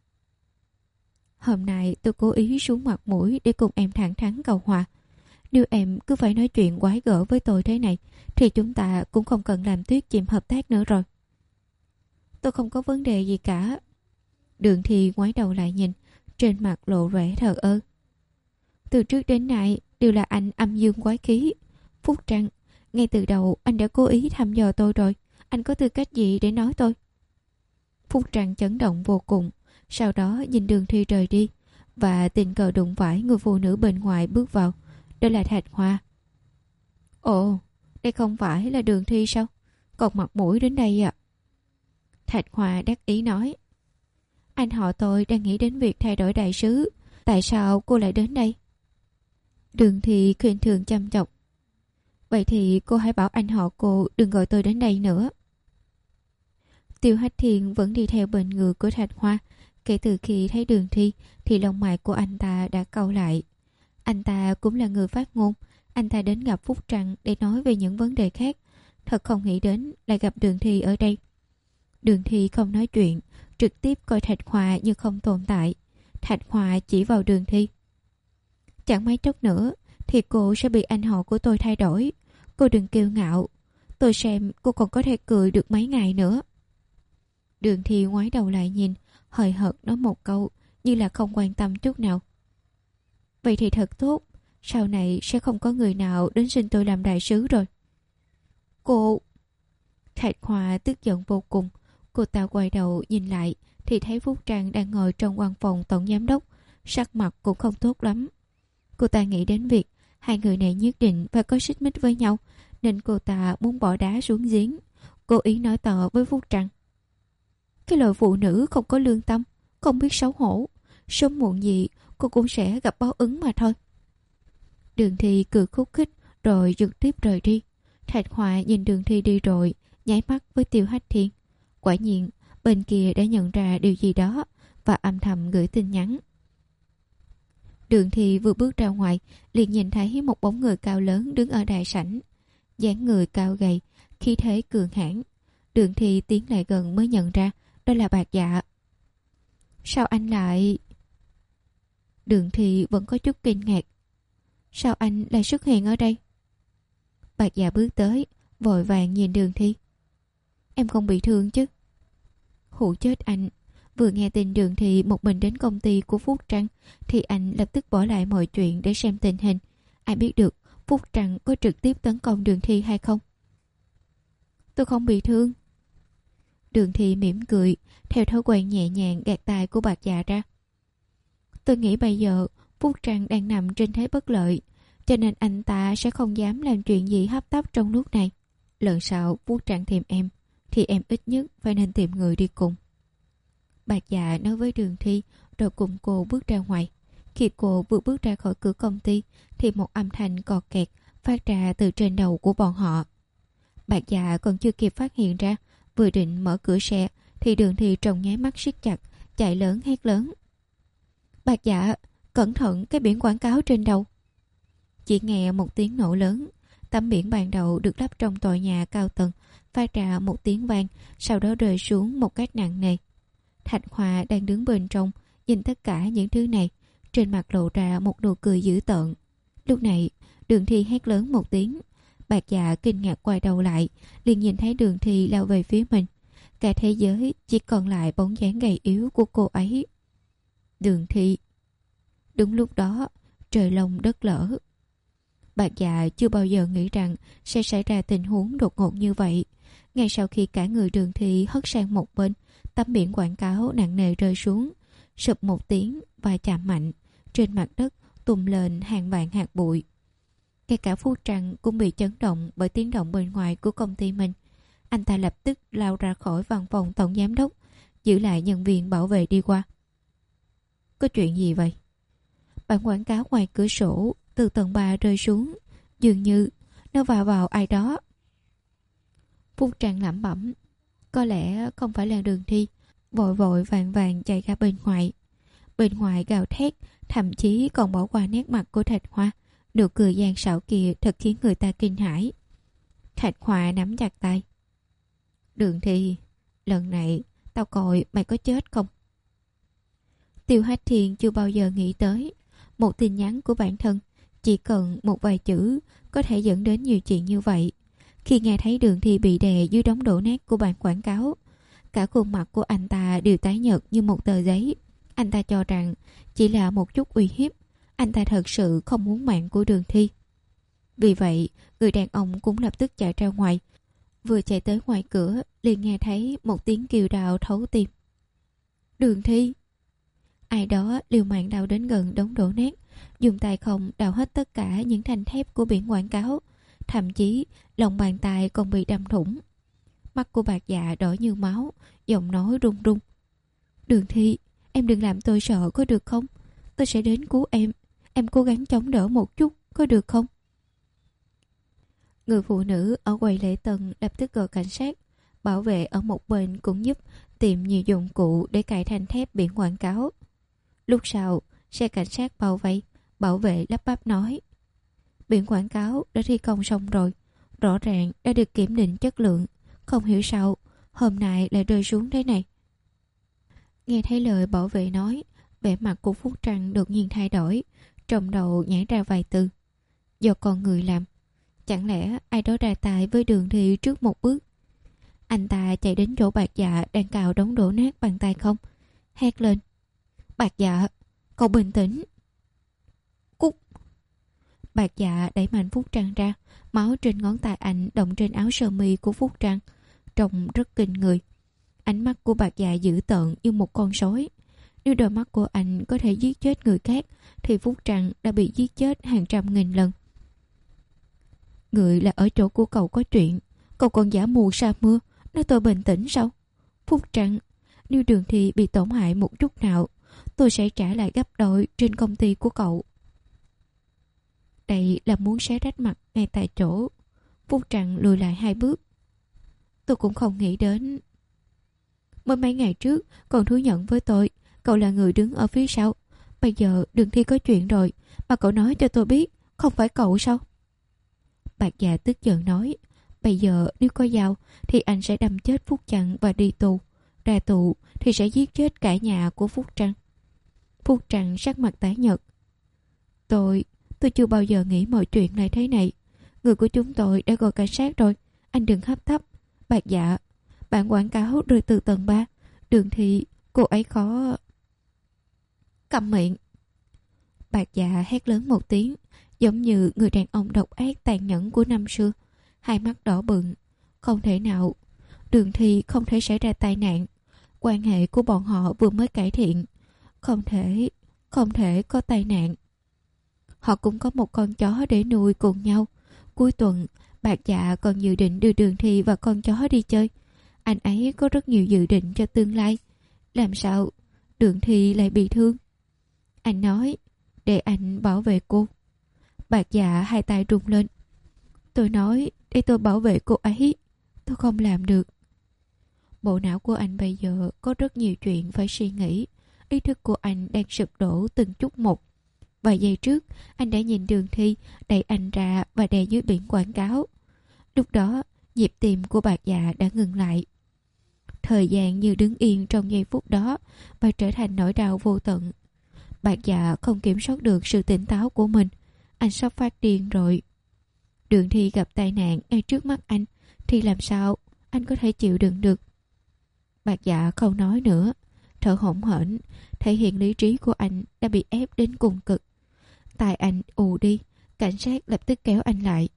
Hôm nay tôi cố ý xuống mặt mũi để cùng em thẳng thắn cầu hòa. Nếu em cứ phải nói chuyện quái gở với tôi thế này thì chúng ta cũng không cần làm tuyết chìm hợp tác nữa rồi. Tôi không có vấn đề gì cả. Đường Thi ngoái đầu lại nhìn, trên mặt lộ vẻ thờ ơ. Từ trước đến nay đều là anh âm dương quái khí. Phúc Trăng, ngay từ đầu anh đã cố ý thăm dò tôi rồi. Anh có tư cách gì để nói tôi? Phúc Trăng chấn động vô cùng. Sau đó nhìn Đường Thi rời đi và tình cờ đụng phải người phụ nữ bên ngoài bước vào. Đó là Thạch Hoa. Ồ, đây không phải là Đường Thi sao? Còn mặt mũi đến đây ạ. À? Thạch Hoa đắc ý nói. Anh họ tôi đang nghĩ đến việc thay đổi đại sứ. Tại sao cô lại đến đây? Đường Thi khinh thường chăm chọc. Vậy thì cô hãy bảo anh họ cô đừng gọi tôi đến đây nữa. Tiêu Hách Thiên vẫn đi theo bên người của Thạch Hoa. Kể từ khi thấy Đường Thi thì lông mày của anh ta đã cau lại. Anh ta cũng là người phát ngôn. Anh ta đến gặp Phúc Trăng để nói về những vấn đề khác. Thật không nghĩ đến lại gặp Đường Thi ở đây. Đường Thi không nói chuyện, trực tiếp coi Thạch Hoa như không tồn tại. Thạch Hoa chỉ vào Đường Thi. Chẳng mấy chốc nữa thì cô sẽ bị anh họ của tôi thay đổi. Cô đừng kiêu ngạo. Tôi xem cô còn có thể cười được mấy ngày nữa. Đường Thi ngoái đầu lại nhìn, hời hợt nói một câu như là không quan tâm chút nào. Vậy thì thật tốt, sau này sẽ không có người nào đến xin tôi làm đại sứ rồi. Cô... Thạch Hoa tức giận vô cùng. Cô ta quay đầu nhìn lại thì thấy Phúc Trăng đang ngồi trong văn phòng tổng giám đốc, sắc mặt cũng không tốt lắm. Cô ta nghĩ đến việc hai người này nhất định phải có xích mích với nhau, nên cô ta muốn bỏ đá xuống giếng, cố ý nói to với Phúc Trăng. Cái loại phụ nữ không có lương tâm, không biết xấu hổ, sớm muộn gì cô cũng sẽ gặp báo ứng mà thôi. Đường Thi cười khúc khích rồi trực tiếp rời đi. Thạch Hoa nhìn Đường Thi đi rồi, nháy mắt với Tiêu Hách Thiên. Quả nhiên bên kia đã nhận ra điều gì đó và âm thầm gửi tin nhắn. Đường Thi vừa bước ra ngoài liền nhìn thấy một bóng người cao lớn đứng ở đại sảnh, dáng người cao gầy, khí thế cường hãn. Đường Thi tiến lại gần mới nhận ra đó là Bạc Dạ. Sao anh lại... Đường Thi vẫn có chút kinh ngạc. Sao anh lại xuất hiện ở đây? Bạc Dạ bước tới, vội vàng nhìn Đường Thi. Em không bị thương chứ? Hụ chết anh. Vừa nghe tin Đường Thi một mình đến công ty của Phúc Trăng thì anh lập tức bỏ lại mọi chuyện để xem tình hình. Ai biết được Phúc Trăng có trực tiếp tấn công Đường Thi hay không? Tôi không bị thương. Đường Thi mỉm cười, theo thói quen nhẹ nhàng gạt tay của Bạc Dạ ra. Tôi nghĩ bây giờ Phúc Trăng đang nằm trên thế bất lợi, cho nên anh ta sẽ không dám làm chuyện gì hấp tấp trong lúc này. Lần sau Phúc Trăng tìm em thì em ít nhất phải nên tìm người đi cùng. Bạc Dạ nói với Đường Thi rồi cùng cô bước ra ngoài. Khi cô vừa bước ra khỏi cửa công ty thì một âm thanh cọt kẹt phát ra từ trên đầu của bọn họ. Bạc Dạ còn chưa kịp phát hiện ra, vừa định mở cửa xe thì Đường Thi trong nháy mắt siết chặt, chạy lớn hét lớn. Bạc Dạ, cẩn thận cái biển quảng cáo trên đầu. Chỉ nghe một tiếng nổ lớn, tấm biển ban đầu được lắp trong tòa nhà cao tầng phát ra một tiếng vang, sau đó rơi xuống một cách nặng nề. Thạch Hoa đang đứng bên trong nhìn tất cả những thứ này, trên mặt lộ ra một nụ cười dữ tợn. Lúc này Đường Thi hét lớn một tiếng. Bạc Dạ kinh ngạc quay đầu lại, liền nhìn thấy Đường Thi lao về phía mình. Cả thế giới chỉ còn lại bóng dáng gầy yếu của cô ấy. Đường Thi. Đúng lúc đó trời long đất lở. Bạc Dạ chưa bao giờ nghĩ rằng sẽ xảy ra tình huống đột ngột như vậy. Ngay sau khi cả người Đường Thi hất sang một bên, tấm biển quảng cáo nặng nề rơi xuống, sụp một tiếng và chạm mạnh. Trên mặt đất tung lên hàng vạn hạt bụi. Ngay cả Phúc Trăng cũng bị chấn động bởi tiếng động bên ngoài của công ty mình. Anh ta lập tức lao ra khỏi văn phòng tổng giám đốc, giữ lại nhân viên bảo vệ đi qua. Có chuyện gì vậy? Bản quảng cáo ngoài cửa sổ từ tầng ba rơi xuống, dường như nó vào vào ai đó. Phúc Trăng lẩm bẩm, có lẽ không phải là Đường Thi, vội vội vàng vàng chạy ra bên ngoài. Bên ngoài gào thét, thậm chí còn bỏ qua nét mặt của Thạch Hoa. Nụ cười gian xảo kia thật khiến người ta kinh hãi. Thạch Hoa nắm chặt tay. Đường Thi, lần này tao coi mày có chết không? Tiêu Hách Thiên chưa bao giờ nghĩ tới một tin nhắn của bản thân chỉ cần một vài chữ có thể dẫn đến nhiều chuyện như vậy. Khi nghe thấy Đường Thi bị đè dưới đống đổ nát của bản quảng cáo, cả khuôn mặt của anh ta đều tái nhợt như một tờ giấy. Anh ta cho rằng chỉ là một chút uy hiếp. Anh ta thật sự không muốn mạng của Đường Thi. Vì vậy, người đàn ông cũng lập tức chạy ra ngoài. Vừa chạy tới ngoài cửa, liền nghe thấy một tiếng kêu đau thấu tim. Đường Thi! Ai đó liều mạng đào đến gần đống đổ nát, dùng tay không đào hết tất cả những thanh thép của biển quảng cáo. Thậm chí, lòng bàn tay còn bị đâm thủng. Mắt của Bạc Dạ đỏ như máu, giọng nói run run. Đường Thi, em đừng làm tôi sợ có được không? Tôi sẽ đến cứu em. Em cố gắng chống đỡ một chút, có được không? Người phụ nữ ở quầy lễ tân lập tức gọi cảnh sát. Bảo vệ ở một bên cũng giúp tìm nhiều dụng cụ để cài thanh thép biển quảng cáo. Lúc sau, xe cảnh sát bao vây. Bảo vệ lắp bắp nói, biển quảng cáo đã thi công xong rồi, rõ ràng đã được kiểm định chất lượng. Không hiểu sao hôm nay lại rơi xuống thế này. Nghe thấy lời bảo vệ nói, vẻ mặt của Phúc Trăng đột nhiên thay đổi, trong đầu nhảy ra vài từ. Do con người làm. Chẳng lẽ ai đó ra tay với Đường Thi trước một bước? Anh ta chạy đến chỗ Bạc Dạ đang cào đống đổ nát bằng tay không, hét lên: Bạc Dạ, cậu bình tĩnh. Cút. Bạc Dạ đẩy mạnh Phúc Trăng ra. Máu trên ngón tay anh đọng trên áo sơ mi của Phúc Trăng, trông rất kinh người. Ánh mắt của Bạc Dạ dữ tợn như một con sói. Nếu đôi mắt của anh có thể giết chết người khác thì Phúc Trăng đã bị giết chết hàng trăm nghìn lần. Người là ở chỗ của cậu có chuyện, cậu còn giả mù sa mưa nói tôi bình tĩnh sao? Phúc Trăng, nếu Đường Thi bị tổn hại một chút nào, tôi sẽ trả lại gấp đôi trên công ty của cậu. Đây là muốn xé rách mặt ngay tại chỗ. Phúc Trăng lùi lại hai bước. Tôi cũng không nghĩ đến. Mới mấy ngày trước còn thú nhận với tôi cậu là người đứng ở phía sau. Bây giờ Đường Thi có chuyện rồi mà cậu nói cho tôi biết, không phải cậu sao? Bạc Dạ tức giận nói: Bây giờ nếu có dao thì anh sẽ đâm chết Phúc Trăng và đi tù. Ra tù thì sẽ giết chết cả nhà của Phúc Trăng. Phúc Trăng sắc mặt tái nhợt. Tôi, tôi chưa bao giờ nghĩ mọi chuyện lại thế này. Người của chúng tôi đã gọi cảnh sát rồi. Anh đừng hấp tấp. Bạc Dạ, bản quảng cáo rơi từ tầng ba. Đường Thi, cô ấy khó... Câm miệng. Bạc Dạ hét lớn một tiếng, giống như người đàn ông độc ác tàn nhẫn của năm xưa. Hai mắt đỏ bừng. Không thể nào. Đường Thi không thể xảy ra tai nạn. Quan hệ của bọn họ vừa mới cải thiện. Không thể, không thể có tai nạn. Họ cũng có một con chó để nuôi cùng nhau. Cuối tuần, Bạc Dạ còn dự định đưa Đường Thi và con chó đi chơi. Anh ấy có rất nhiều dự định cho tương lai. Làm sao Đường Thi lại bị thương? Anh nói, để anh bảo vệ cô. Bạc Dạ hai tay rung lên. Tôi nói, để tôi bảo vệ cô ấy. Tôi không làm được. Bộ não của anh bây giờ có rất nhiều chuyện phải suy nghĩ. Ý thức của anh đang sụp đổ từng chút một. Vài giây trước, anh đã nhìn Đường Thi đẩy anh ra và đè dưới biển quảng cáo. Lúc đó, nhịp tim của Bạc Dạ đã ngừng lại. Thời gian như đứng yên trong giây phút đó và trở thành nỗi đau vô tận. Bạc Dạ không kiểm soát được sự tỉnh táo của mình. Anh sắp phát điên rồi. Đường Thi gặp tai nạn ngay trước mắt anh thì làm sao anh có thể chịu đựng được? Bạc Dạ không nói nữa, thở hổn hển, thể hiện lý trí của anh đã bị ép đến cùng cực. Tai anh ù đi, cảnh sát lập tức kéo anh lại.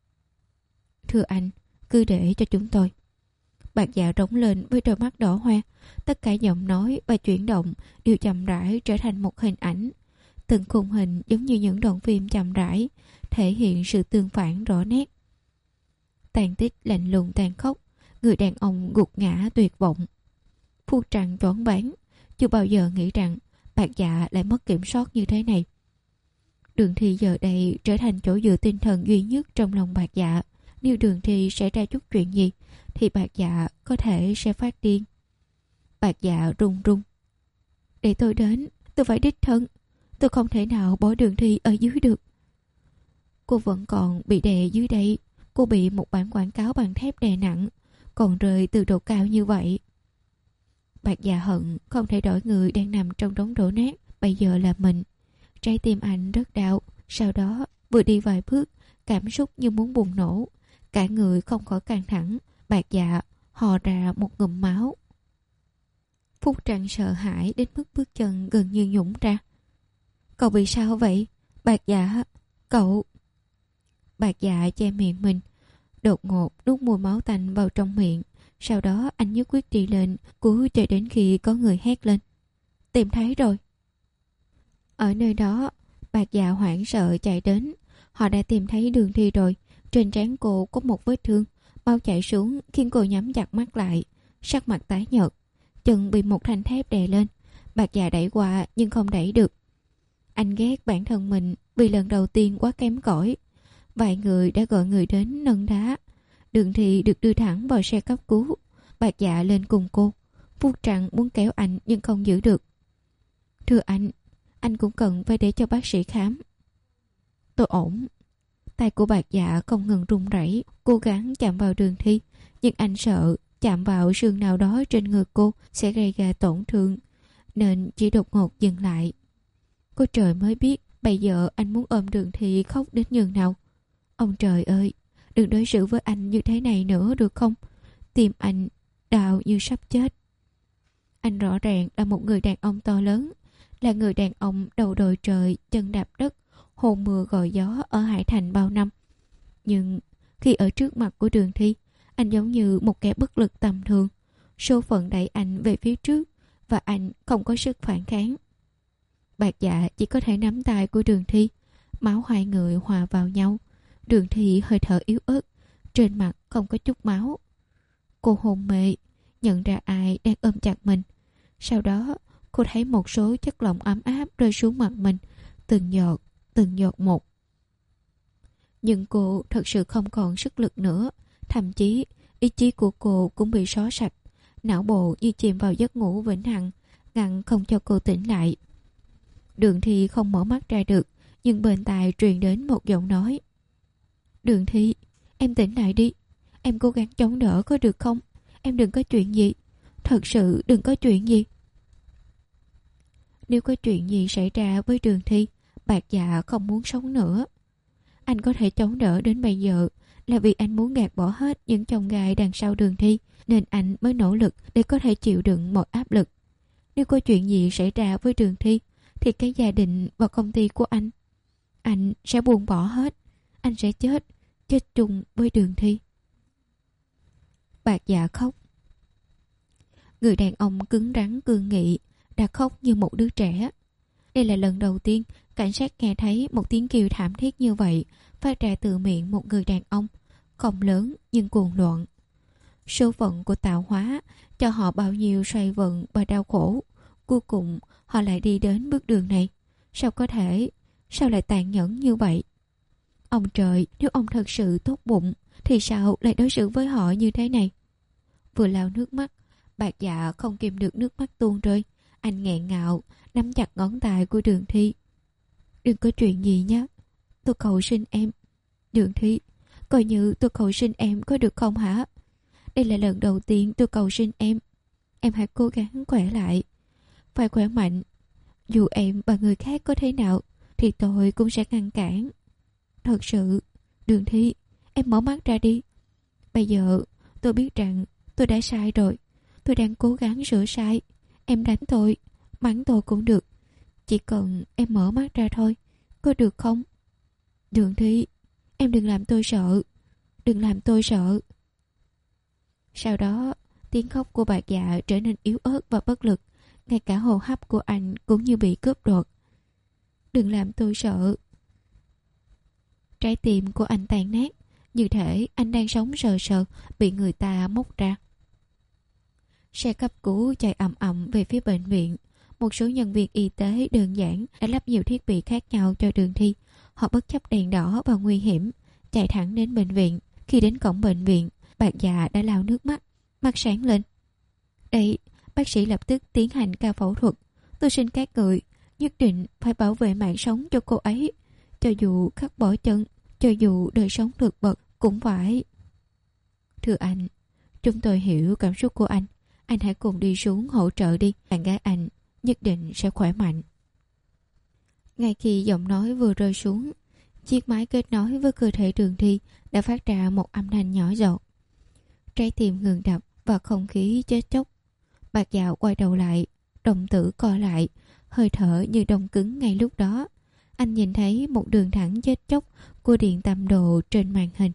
Thưa anh, cứ để cho chúng tôi. Bạc Dạ rống lên với đôi mắt đỏ hoe. Tất cả giọng nói và chuyển động đều chậm rãi trở thành một hình ảnh. Từng khung hình giống như những đoạn phim chậm rãi, thể hiện sự tương phản rõ nét. Tàn tích lạnh lùng tàn khốc, người đàn ông gục ngã tuyệt vọng. Phúc Trăng choáng váng, chưa bao giờ nghĩ rằng Bạc Dạ lại mất kiểm soát như thế này. Đường Thi giờ đây trở thành chỗ dựa tinh thần duy nhất trong lòng Bạc Dạ. Nếu Đường Thi xảy ra chút chuyện gì thì Bạc Dạ có thể sẽ phát điên. Bạc Dạ run run. Để tôi đến, tôi phải đích thân. Tôi không thể nào bỏ Đường Thi ở dưới được. Cô vẫn còn bị đè dưới đây. Cô bị một bản quảng cáo bằng thép đè nặng, còn rơi từ độ cao như vậy. Bạc Dạ hận không thể đổi người đang nằm trong đống đổ nát bây giờ là mình. Trái tim anh rất đau. Sau đó vừa đi vài bước, cảm xúc như muốn bùng nổ. Cả người không khỏi căng thẳng. Bạc Dạ hò ra một ngụm máu. Phúc Trăng sợ hãi đến mức bước chân gần như nhũng ra. Cậu bị sao vậy? Bạc Dạ, cậu... Bạc Dạ che miệng mình, đột ngột nuốt mùi máu tanh vào trong miệng. Sau đó anh nhất quyết đi lên, cứu cho đến khi có người hét lên. Tìm thấy rồi. Ở nơi đó, Bạc Dạ hoảng sợ chạy đến. Họ đã tìm thấy Đường Thi rồi. Trên trán cô có một vết thương, máu chảy xuống khiến cô nhắm chặt mắt lại, sắc mặt tái nhợt. Chân bị một thanh thép đè lên. Bạc Dạ đẩy qua nhưng không đẩy được. Anh ghét bản thân mình vì lần đầu tiên quá kém cỏi. Vài người đã gọi người đến nâng đá. Đường Thi được đưa thẳng vào xe cấp cứu. Bạc Dạ lên cùng cô. Phúc Trăng muốn kéo anh nhưng không giữ được. Thưa anh, anh cũng cần phải để cho bác sĩ khám. Tôi ổn. Tay của Bạc Dạ không ngừng run rẩy, cố gắng chạm vào Đường Thi, nhưng anh sợ chạm vào xương nào đó trên người cô sẽ gây ra tổn thương, nên chỉ đột ngột dừng lại. Cô trời mới biết bây giờ anh muốn ôm Đường Thi khóc đến nhường nào. Ông trời ơi, đừng đối xử với anh như thế này nữa được không? Tim anh đau như sắp chết. Anh rõ ràng là một người đàn ông to lớn, là người đàn ông đầu đội trời, chân đạp đất, hồn mưa gọi gió ở Hải Thành bao năm. Nhưng khi ở trước mặt của Đường Thi, anh giống như một kẻ bất lực tầm thường. Số phận đẩy anh về phía trước và anh không có sức phản kháng. Bạc Dạ chỉ có thể nắm tay của Đường Thi. Máu hai người hòa vào nhau. Đường Thi hơi thở yếu ớt, trên mặt không có chút máu. Cô hôn mê, nhận ra ai đang ôm chặt mình. Sau đó cô thấy một số chất lỏng ấm áp rơi xuống mặt mình, từng giọt, từng giọt một. Nhưng cô thật sự không còn sức lực nữa. Thậm chí ý chí của cô cũng bị xóa sạch. Não bộ như chìm vào giấc ngủ vĩnh hằng, ngăn không cho cô tỉnh lại. Đường Thi không mở mắt ra được, nhưng bên tai truyền đến một giọng nói. Đường Thi, em tỉnh lại đi. Em cố gắng chống đỡ có được không? Em đừng có chuyện gì. Thật sự đừng có chuyện gì. Nếu có chuyện gì xảy ra với Đường Thi, Bạc Dạ không muốn sống nữa. Anh có thể chống đỡ đến bây giờ là vì anh muốn gạt bỏ hết những chông gai đằng sau Đường Thi, nên anh mới nỗ lực để có thể chịu đựng mọi áp lực. Nếu có chuyện gì xảy ra với Đường Thi, thì cái gia đình và công ty của anh, anh sẽ buông bỏ hết. Anh sẽ chết, chết chung với Đường Thi. Bạc Dạ khóc. Người đàn ông cứng rắn cương nghị đã khóc như một đứa trẻ. Đây là lần đầu tiên cảnh sát nghe thấy một tiếng kêu thảm thiết như vậy phát ra từ miệng một người đàn ông, không lớn nhưng cuồng loạn. Số phận của tạo hóa cho họ bao nhiêu xoay vần và đau khổ, cuối cùng họ lại đi đến bước đường này. Sao có thể? Sao lại tàn nhẫn như vậy? Ông trời, nếu ông thật sự tốt bụng thì sao lại đối xử với họ như thế này? Vừa lau nước mắt, Bạc Dạ không kìm được nước mắt tuôn rơi. Anh nghẹn ngào nắm chặt ngón tay của Đường Thi. Đừng có chuyện gì nhé, tôi cầu xin em. Đường Thi, coi như tôi cầu xin em có được không hả? Đây là lần đầu tiên tôi cầu xin em. Em hãy cố gắng khỏe lại, phải khỏe mạnh. Dù em và người khác có thế nào thì tôi cũng sẽ ngăn cản. Thật sự, Đường Thi, em mở mắt ra đi. Bây giờ tôi biết rằng tôi đã sai rồi. Tôi đang cố gắng sửa sai. Em đánh tôi, mắng tôi cũng được. Chỉ cần em mở mắt ra thôi, có được không? Đường Thi, em đừng làm tôi sợ. Đừng làm tôi sợ. Sau đó, tiếng khóc của Bạc Dạ trở nên yếu ớt và bất lực. Ngay cả hô hấp của anh cũng như bị cướp đoạt. Đừng làm tôi sợ. Trái tim của anh tan nát, như thể anh đang sống sờ sờ bị người ta móc ra. Xe cấp cứu chạy ầm ầm về phía bệnh viện. Một số nhân viên y tế đơn giản đã lắp nhiều thiết bị khác nhau cho Đường Thi. Họ bất chấp đèn đỏ và nguy hiểm, chạy thẳng đến bệnh viện. Khi đến cổng bệnh viện, Bạc Dạ đã lau nước mắt, mắt sáng lên. Đây, bác sĩ lập tức tiến hành ca phẫu thuật. Tôi xin các người nhất định phải bảo vệ mạng sống cho cô ấy. Cho dù cắt bỏ chân, cho dù đời sống được bật, cũng phải. Thưa anh, chúng tôi hiểu cảm xúc của anh. Anh hãy cùng đi xuống hỗ trợ đi. Bạn gái anh nhất định sẽ khỏe mạnh. Ngay khi giọng nói vừa rơi xuống, chiếc máy kết nối với cơ thể Đường Thi đã phát ra một âm thanh nhỏ giọt. Trái tim ngừng đập và không khí chết chóc. Bạc Dạ quay đầu lại, đồng tử co lại, hơi thở như đông cứng ngay lúc đó. Anh nhìn thấy một đường thẳng chết chóc của điện tâm đồ trên màn hình.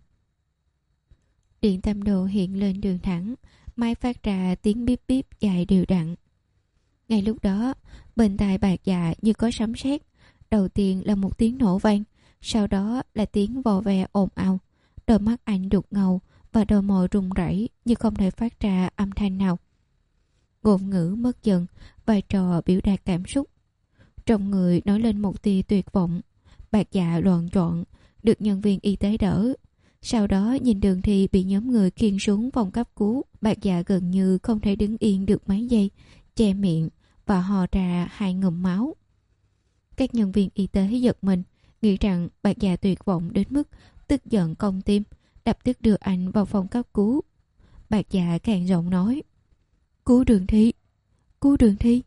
Điện tâm đồ hiện lên đường thẳng, máy phát ra tiếng bíp bíp dài đều đặn. Ngay lúc đó, bên tai Bạc Dạ như có sấm sét. Đầu tiên là một tiếng nổ vang, sau đó là tiếng vò ve ồn ào. Đôi mắt anh đục ngầu và đôi môi run rẩy như không thể phát ra âm thanh nào. Ngôn ngữ mất dần, vai trò biểu đạt cảm xúc. Trong người nổi lên một tia tuyệt vọng. Bạc Dạ loạn trọn, được nhân viên y tế đỡ. Sau đó nhìn Đường Thi bị nhóm người khiêng xuống phòng cấp cứu. Bạc Dạ gần như không thể đứng yên được mấy giây, che miệng và hò ra hai ngụm máu. Các nhân viên y tế giật mình, nghĩ rằng Bạc Dạ tuyệt vọng đến mức tức giận cong tim, lập tức đưa anh vào phòng cấp cứu. Bạc Dạ càng giọng nói: Cứu Đường Thi, cứu Đường Thi.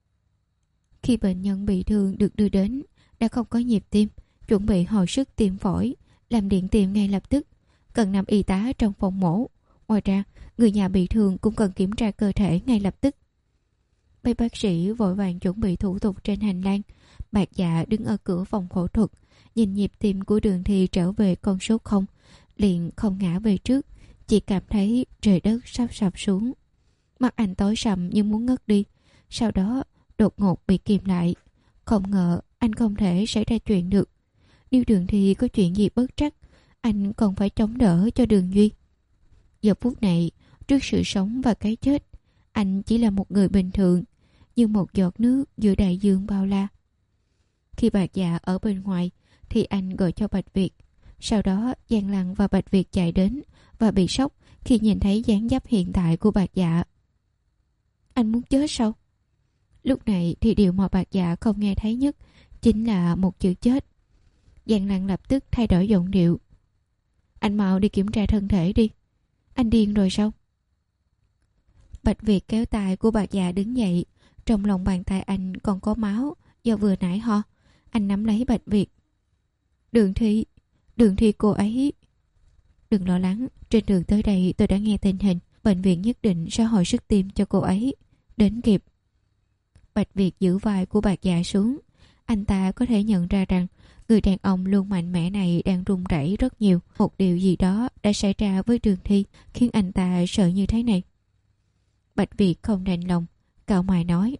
Khi bệnh nhân bị thương được đưa đến, đã không có nhịp tim, chuẩn bị hồi sức tim phổi, làm điện tim ngay lập tức. cần năm y tá trong phòng mổ. Ngoài ra, người nhà bị thương cũng cần kiểm tra cơ thể ngay lập tức. Mấy bác sĩ vội vàng chuẩn bị thủ tục trên hành lang. Bạc Dạ đứng ở cửa phòng phẫu thuật, nhìn nhịp tim của Đường Thi trở về con số không, liền không ngã về trước, chỉ cảm thấy trời đất sắp sập xuống. Mặt anh tối sầm như muốn ngất đi, sau đó đột ngột bị kìm lại. Không ngờ anh không thể xảy ra chuyện được. Nếu Đường Thi có chuyện gì bất trắc, anh còn phải chống đỡ cho Đường Duy. Giờ phút này, trước sự sống và cái chết, anh chỉ là một người bình thường, như một giọt nước giữa đại dương bao la. Khi Bạc Dạ ở bên ngoài thì anh gọi cho Bạch Việt. Sau đó Giang Lăng và Bạch Việt chạy đến và bị sốc khi nhìn thấy dáng dấp hiện tại của Bạc Dạ. Anh muốn chết sao? Lúc này thì điều mà Bạc Dạ không nghe thấy nhất chính là một chữ chết. Giang Lăng lập tức thay đổi giọng điệu. Anh mau đi kiểm tra thân thể đi. Anh điên rồi sao? Bạch Việt kéo tay của Bạc Dạ đứng dậy. Trong lòng bàn tay anh còn có máu do vừa nãy ho. Anh nắm lấy Bạch Việt. Đường Thi, Đường Thi cô ấy. Đừng lo lắng, trên đường tới đây tôi đã nghe tình hình. Bệnh viện nhất định sẽ hồi sức tim cho cô ấy. Đến kịp. Bạch Việt giữ vai của Bạc Dạ xuống. Anh ta có thể nhận ra rằng người đàn ông luôn mạnh mẽ này đang run rẩy rất nhiều. Một điều gì đó đã xảy ra với Đường Thi khiến anh ta sợ như thế này. Bạch Việt không đành lòng, cạo mày nói.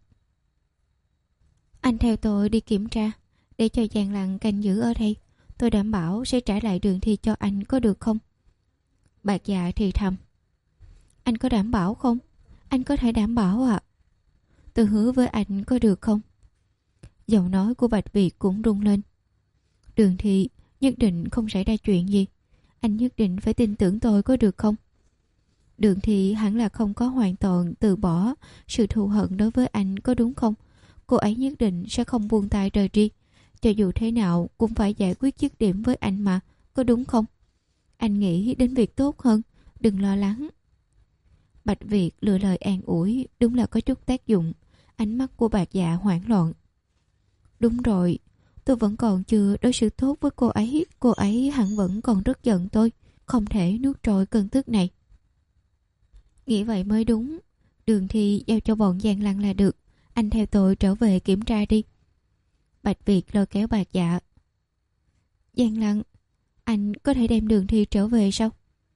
Anh theo tôi đi kiểm tra, để cho Giang Lăng canh giữ ở đây. Tôi đảm bảo sẽ trả lại Đường Thi cho anh, có được không? Bạc Dạ thì thầm. Anh có đảm bảo không? Anh có thể đảm bảo ạ. À? Tôi hứa với anh, có được không? Giọng nói của Bạch Việt cũng rung lên. Đường Thi, nhất định không xảy ra chuyện gì. Anh nhất định phải tin tưởng tôi, có được không? Đường Thi hẳn là không có hoàn toàn từ bỏ sự thù hận đối với anh, có đúng không? Cô ấy nhất định sẽ không buông tay rời đi. Cho dù thế nào cũng phải giải quyết dứt điểm với anh mà, có đúng không? Anh nghĩ đến việc tốt hơn, đừng lo lắng. Bạch Việt lựa lời an ủi đúng là có chút tác dụng. Ánh mắt của Bạc Dạ hoảng loạn. Đúng rồi, tôi vẫn còn chưa đối xử tốt với cô ấy. Cô ấy hẳn vẫn còn rất giận tôi, không thể nuốt trôi cơn tức này. Nghĩ vậy mới đúng. Đường Thi giao cho bọn Giang Lăng là được. Anh theo tôi trở về kiểm tra đi. Bạch Việt lôi kéo Bạc Dạ. Giang Lăng, anh có thể đem Đường Thi trở về sao?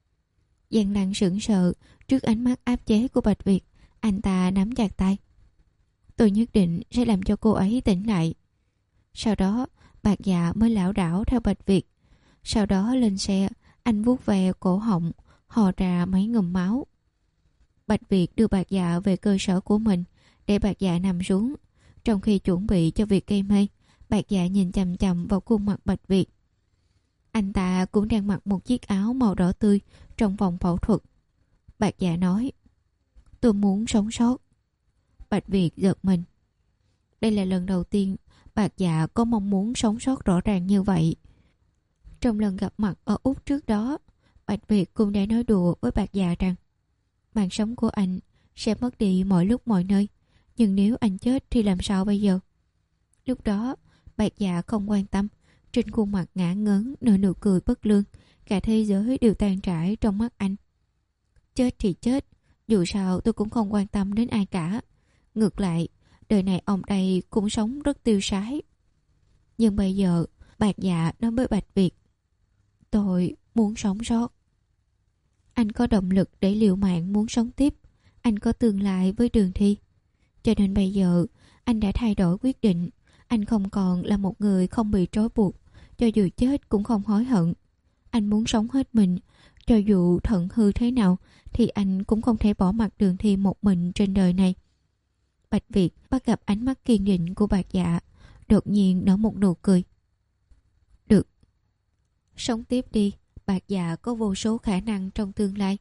Giang Lăng sững sờ trước ánh mắt áp chế của Bạch Việt. Anh ta nắm chặt tay. Tôi nhất định sẽ làm cho cô ấy tỉnh lại. Sau đó Bạc Dạ mới lảo đảo theo Bạch Việt. Sau đó lên xe, anh vuốt ve cổ họng, hò ra mấy ngụm máu. Bạch Việt đưa Bạc Dạ về cơ sở của mình, để Bạc Dạ nằm xuống. Trong khi chuẩn bị cho việc gây mê, Bạc Dạ nhìn chằm chằm vào khuôn mặt Bạch Việt. Anh ta cũng đang mặc một chiếc áo màu đỏ tươi trong phòng phẫu thuật. Bạc Dạ nói, tôi muốn sống sót. Bạch Việt giật mình. Đây là lần đầu tiên Bạc Dạ có mong muốn sống sót rõ ràng như vậy. Trong lần gặp mặt ở Úc trước đó, Bạch Việt cũng đã nói đùa với Bạc Dạ rằng mạng sống của anh sẽ mất đi mọi lúc mọi nơi. Nhưng nếu anh chết thì làm sao bây giờ? Lúc đó Bạc Dạ không quan tâm. Trên khuôn mặt ngã ngớn nở nụ cười bất lương. Cả thế giới đều tan trải trong mắt anh. Chết thì chết, dù sao tôi cũng không quan tâm đến ai cả. Ngược lại, đời này ông đây cũng sống rất tiêu sái. Nhưng bây giờ Bạc Dạ nói với Bạch Việt, tôi muốn sống sót. Anh có động lực để liều mạng muốn sống tiếp. Anh có tương lai với Đường Thi. Cho nên bây giờ anh đã thay đổi quyết định. Anh không còn là một người không bị trói buộc. Cho dù chết cũng không hối hận. Anh muốn sống hết mình. Cho dù thận hư thế nào thì anh cũng không thể bỏ mặc Đường Thi một mình trên đời này. Bạch Việt bắt gặp ánh mắt kiên định của Bạc Dạ, đột nhiên nở một nụ cười. Được, sống tiếp đi. Bạc Dạ có vô số khả năng trong tương lai.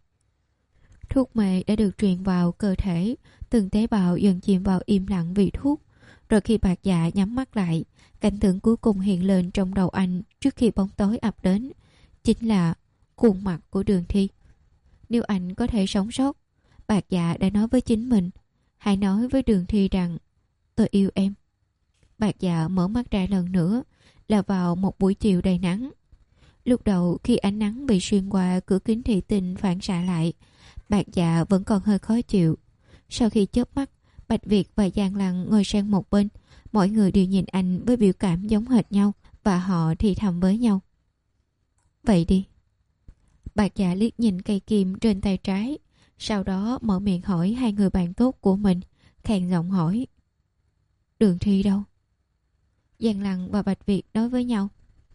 Thuốc mê đã được truyền vào cơ thể, từng tế bào dần chìm vào im lặng vì thuốc. Rồi khi Bạc Dạ nhắm mắt lại, cảnh tượng cuối cùng hiện lên trong đầu anh trước khi bóng tối ập đến, chính là khuôn mặt của Đường Thi. Nếu anh có thể sống sót, Bạc Dạ đã nói với chính mình, hãy nói với Đường Thi rằng tôi yêu em. Bạc Dạ mở mắt ra lần nữa, là vào một buổi chiều đầy nắng. Lúc đầu khi ánh nắng bị xuyên qua cửa kính thủy tinh phản xạ lại, Bạc Dạ vẫn còn hơi khó chịu. Sau khi chớp mắt, Bạch Việt và Giang Lăng ngồi sang một bên, mỗi người đều nhìn anh với biểu cảm giống hệt nhau và họ thì thầm với nhau. Vậy đi. Bạc Dạ liếc nhìn cây kim trên tay trái, sau đó mở miệng hỏi hai người bạn tốt của mình, khàn giọng hỏi. Đường Thi đâu? Giang Lăng và Bạch Việt nói với nhau.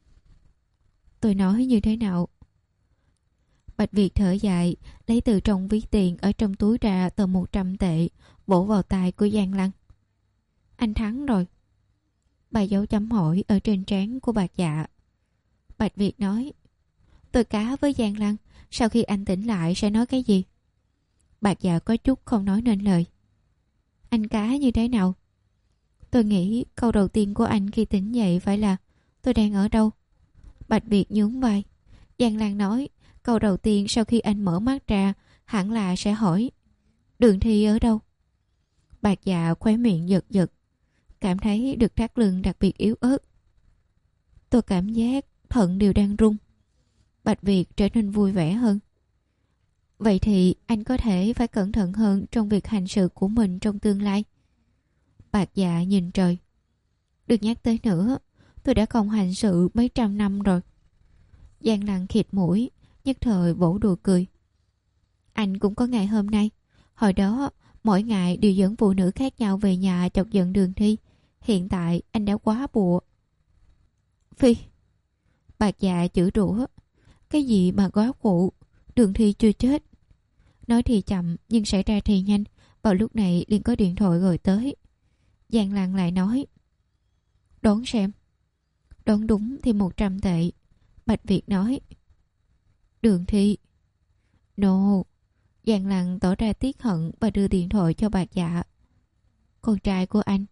Tôi nói như thế nào? Bạch Việt thở dài, lấy từ trong ví tiền ở trong túi ra tờ một trăm tệ, vỗ vào tai của Giang Lăng. Anh thắng rồi. Bà dấu chấm hỏi ở trên trán của Bạc Dạ. Bạch Việt nói. Tôi cá với Giang Lăng, sau khi anh tỉnh lại sẽ nói cái gì? Bạc Dạ có chút không nói nên lời. Anh cá như thế nào? Tôi nghĩ câu đầu tiên của anh khi tỉnh dậy phải là tôi đang ở đâu? Bạch Việt nhún vai. Giang Lan nói câu đầu tiên sau khi anh mở mắt ra hẳn là sẽ hỏi Đường Thi ở đâu? Bạc Dạ khóe miệng giật giật, cảm thấy được thắt lưng đặc biệt yếu ớt. Tôi cảm giác thận đều đang rung. Bạch Việt trở nên vui vẻ hơn. Vậy thì anh có thể phải cẩn thận hơn trong việc hành sự của mình trong tương lai. Bạc Dạ nhìn trời. Đừng nhắc tới nữa, tôi đã không hành sự mấy trăm năm rồi. Giang Lăng khịt mũi, nhất thời vỗ đùa cười. Anh cũng có ngày hôm nay. Hồi đó mỗi ngày đều dẫn phụ nữ khác nhau về nhà chọc giận Đường Thi. Hiện tại anh đã quá bụa. Phi. Bạc Dạ chửi rủa. Cái gì mà quá phụ? Đường Thi chưa chết. Nói thì chậm nhưng xảy ra thì nhanh. Vào lúc này liền có điện thoại gọi tới. Giang Lăng lại nói. Đoán xem. Đoán đúng thì một trăm tệ. Bạch Việt nói. Đường Thi. No. Giang Lăng tỏ ra tiếc hận và đưa điện thoại cho Bạc Dạ. Con trai của anh.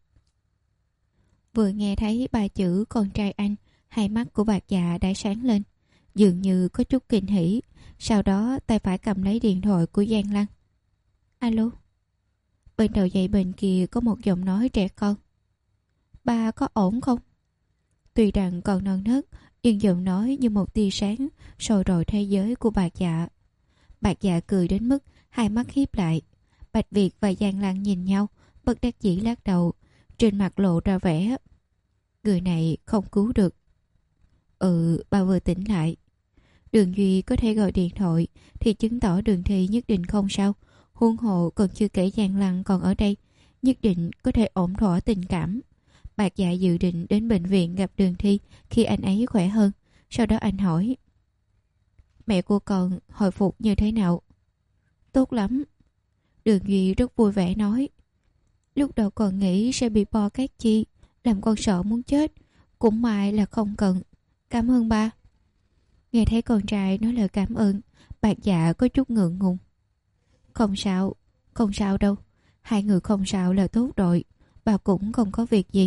Vừa nghe thấy ba chữ con trai anh, hai mắt của Bạc Dạ đã sáng lên, dường như có chút kinh hỉ. Sau đó tay phải cầm lấy điện thoại của Giang Lăng. Alo. Bên đầu dây bên kia có một giọng nói trẻ con. Ba có ổn không? Tuy rằng còn non nớt, nhưng giọng nói như một tia sáng soi rọi thế giới của Bạc Dạ. Bạc Dạ cười đến mức hai mắt híp lại. Bạch Việt và Giang Lăng nhìn nhau, bất đắc dĩ lắc đầu, trên mặt lộ ra vẻ người này không cứu được. Ừ, ba vừa tỉnh lại. Đường Duy có thể gọi điện thoại thì chứng tỏ Đường Thi nhất định không sao. Huống hộ còn chưa kể Giang Lăng còn ở đây, nhất định có thể ổn thỏa tình cảm. Bạc Dạ dự định đến bệnh viện gặp Đường Thi khi anh ấy khỏe hơn. Sau đó anh hỏi. Mẹ của con hồi phục như thế nào? Tốt lắm. Đường Duy rất vui vẻ nói. Lúc đầu còn nghĩ sẽ bị bo cát chi, làm con sợ muốn chết. Cũng may là không cần. Cảm ơn ba. Nghe thấy con trai nói lời cảm ơn, Bạc Dạ có chút ngượng ngùng. Không sao, không sao đâu. Hai người không sao là tốt rồi. Bà cũng không có việc gì.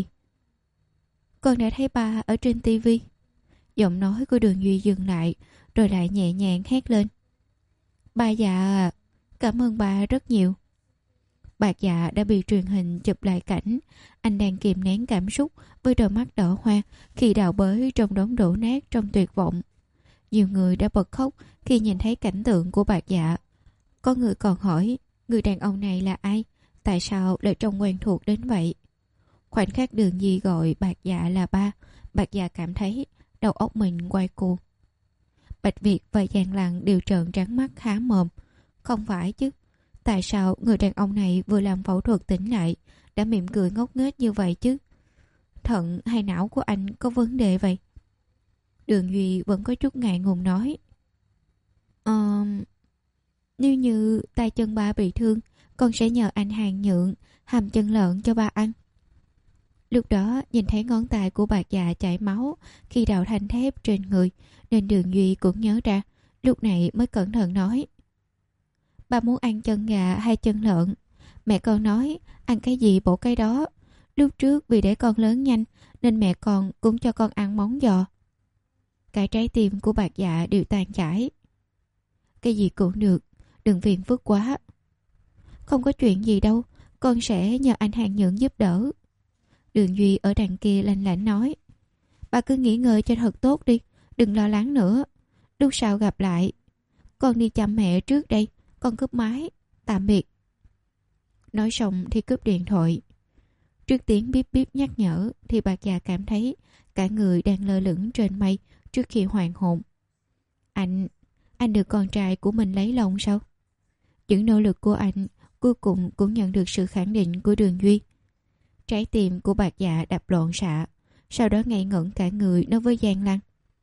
Con đã thấy ba ở trên tivi. Giọng nói của Đường Duy dừng lại, rồi lại nhẹ nhàng hét lên. Ba Dạ, cảm ơn ba rất nhiều. Bạc Dạ đã bị truyền hình chụp lại cảnh anh đang kìm nén cảm xúc với đôi mắt đỏ hoe khi đào bới trong đống đổ nát trong tuyệt vọng. Nhiều người đã bật khóc khi nhìn thấy cảnh tượng của Bạc Dạ. Có người còn hỏi người đàn ông này là ai, tại sao lại trông quen thuộc đến vậy. Khoảnh khắc Đường Di gọi Bạc Dạ là ba, Bạc Dạ cảm thấy đầu óc mình quay cuồng. Bạch Việt và Giang Lăng đều trợn trắng mắt há mồm. Không phải chứ, tại sao người đàn ông này vừa làm phẫu thuật tỉnh lại đã mỉm cười ngốc nghếch như vậy chứ? Thận hay não của anh có vấn đề vậy? Đường Duy vẫn có chút ngại ngùng nói. Ờ... Nếu như tay chân ba bị thương, con sẽ nhờ anh hàng nhượng hầm chân lợn cho ba ăn. Lúc đó nhìn thấy ngón tay của Bạc Dạ chảy máu khi đào thanh thép trên người, nên Đường Duy cũng nhớ ra, lúc này mới cẩn thận nói. Ba muốn ăn chân gà hay chân lợn? Mẹ con nói ăn cái gì bổ cái đó. Lúc trước vì để con lớn nhanh nên mẹ con cũng cho con ăn móng giò. Cả trái tim của Bạc Dạ đều tan chảy. Cái gì cũng được, đừng phiền phức quá. Không có chuyện gì đâu, con sẽ nhờ anh hàng nhượng giúp đỡ. Đường Duy ở đằng kia lanh lảnh nói. Ba cứ nghỉ ngơi cho thật tốt đi, Đừng lo lắng nữa, lúc sau gặp lại. Con đi chăm mẹ trước đây, con cúp máy. Tạm biệt. Nói xong thì cúp điện thoại. Trước tiếng bíp bíp nhắc nhở thì Bạc Dạ cảm thấy cả người đang lơ lửng trên mây trước khi hoàn hồn. Anh, anh được con trai của mình lấy lòng sao? Những nỗ lực của anh cuối cùng cũng nhận được sự khẳng định của Đường Duy. Trái tim của Bạc Dạ đập loạn xạ, sau đó ngây ngẩn cả người nói với Giang Lăng.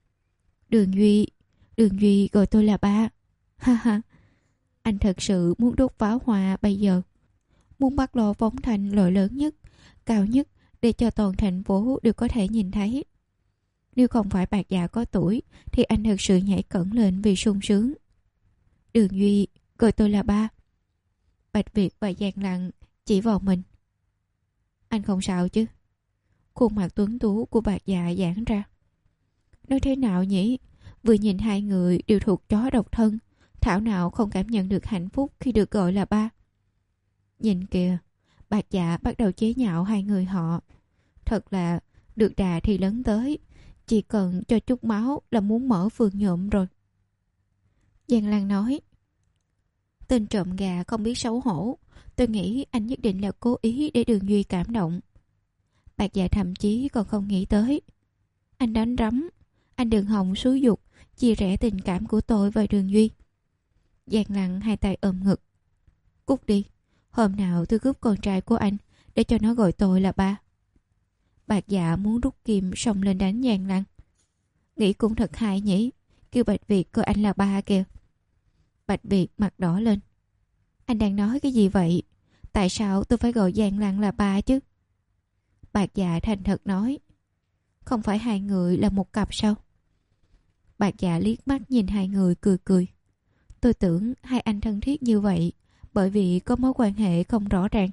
Đường Duy, Đường Duy gọi tôi là ba. Ha ha, anh thật sự muốn đốt pháo hoa bây giờ. Muốn bắt lò phóng thành loại lớn nhất, cao nhất để cho toàn thành phố đều có thể nhìn thấy. Nếu không phải Bạc Dạ có tuổi thì anh thật sự nhảy cẫng lên vì sung sướng. Đường Duy, gọi tôi là ba. Bạch Việt và Giang Lăng chỉ vào mình. Anh không sao chứ? Khuôn mặt tuấn tú của Bạc Dạ giãn ra. Nói thế nào nhỉ? Vừa nhìn hai người đều thuộc chó độc thân, thảo nào không cảm nhận được hạnh phúc khi được gọi là ba. Nhìn kìa, Bạc Dạ bắt đầu chế nhạo hai người họ. Thật là được đà thì lớn tới, chỉ cần cho chút máu là muốn mở phường nhuộm rồi. Giang Lan nói. Tên trộm gà không biết xấu hổ, tôi nghĩ anh nhất định là cố ý để Đường Duy cảm động. Bạc Dạ thậm chí còn không nghĩ tới. Anh đánh rắm, anh đừng hòng xúi dục chia rẽ tình cảm của tôi và Đường Duy. Giang Lăng hai tay ôm ngực. Cút đi, hôm nào tôi cướp con trai của anh để cho nó gọi tôi là ba. Bạc Dạ muốn rút kim xông lên đánh Giang Lăng. Nghĩ cũng thật hại nhỉ, kêu Bạch Việt coi anh là ba kìa. Bạch Việt mặt đỏ lên. Anh đang nói cái gì vậy? Tại sao tôi phải gọi Giang Lăng là ba chứ? Bạc Dạ thành thật nói. Không phải hai người là một cặp sao? Bạc Dạ liếc mắt nhìn hai người cười cười. Tôi tưởng hai anh thân thiết như vậy bởi vì có mối quan hệ không rõ ràng.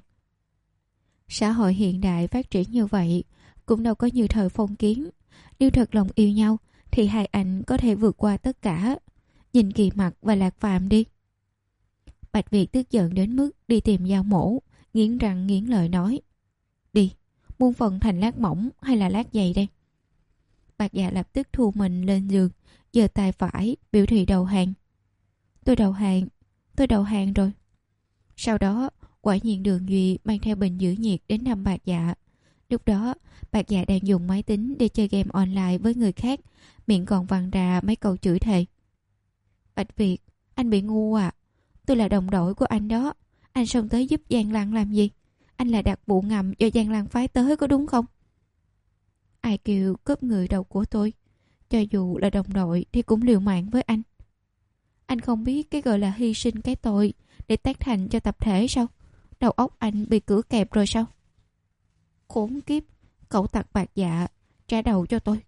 Xã hội hiện đại phát triển như vậy cũng đâu có như thời phong kiến. Nếu thật lòng yêu nhau thì hai anh có thể vượt qua tất cả. Nhìn Kỳ Mặc và Lạc Phàm đi. Bạch Việt tức giận đến mức đi tìm dao mổ, nghiến răng nghiến lợi nói. Đi, muốn phần thành lát mỏng hay là lát dày đây? Bạc Dạ lập tức thu mình lên giường, giơ tay phải biểu thị đầu hàng. Tôi đầu hàng, tôi đầu hàng rồi. Sau đó, quả nhiên Đường Duy mang theo bình giữ nhiệt đến thăm Bạc Dạ. Lúc đó, Bạc Dạ đang dùng máy tính để chơi game online với người khác, miệng còn văng ra mấy câu chửi thề. Bạch Việt, anh bị ngu à? Tôi là đồng đội của anh đó. Anh xông tới giúp Giang Lăng làm gì? Anh là đặc vụ ngầm do Giang Lăng phái tới có đúng không? Ai kêu cướp người đầu của tôi? Cho dù là đồng đội thì cũng liều mạng với anh. Anh không biết cái gọi là hy sinh cái tội để tác thành cho tập thể sao? Đầu óc anh bị cửa kẹp rồi sao? Khốn kiếp, cậu tặc Bạc Dạ, trả đầu cho tôi.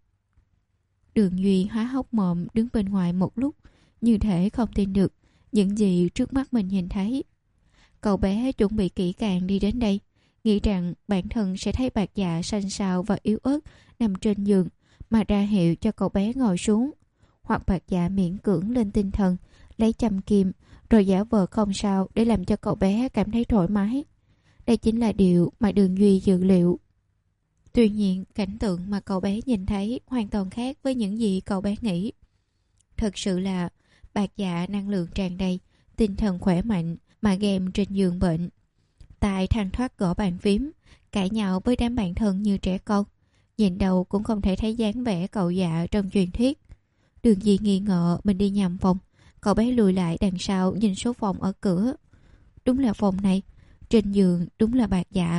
Đường Duy há hốc mồm đứng bên ngoài một lúc, như thể không tin được những gì trước mắt mình nhìn thấy. Cậu bé chuẩn bị kỹ càng đi đến đây, nghĩ rằng bản thân sẽ thấy Bạc Dạ xanh xao và yếu ớt nằm trên giường mà ra hiệu cho cậu bé ngồi xuống. Hoặc Bạc Dạ miễn cưỡng lên tinh thần, lấy châm kim rồi giả vờ không sao để làm cho cậu bé cảm thấy thoải mái. Đây chính là điều mà Đường Duy dự liệu. Tuy nhiên, cảnh tượng mà cậu bé nhìn thấy hoàn toàn khác với những gì cậu bé nghĩ. Thật sự là Bạc Dạ năng lượng tràn đầy, tinh thần khỏe mạnh mà game trên giường bệnh. Tài thăng thoát gõ bàn phím, cãi nhau với đám bạn thân như trẻ con. Nhìn đầu cũng không thể thấy dáng vẻ cậu Dạ trong truyền thuyết. Đường Duy nghi ngờ mình đi nhầm phòng. Cậu bé lùi lại đằng sau nhìn số phòng ở cửa. Đúng là phòng này, trên giường đúng là Bạc Dạ.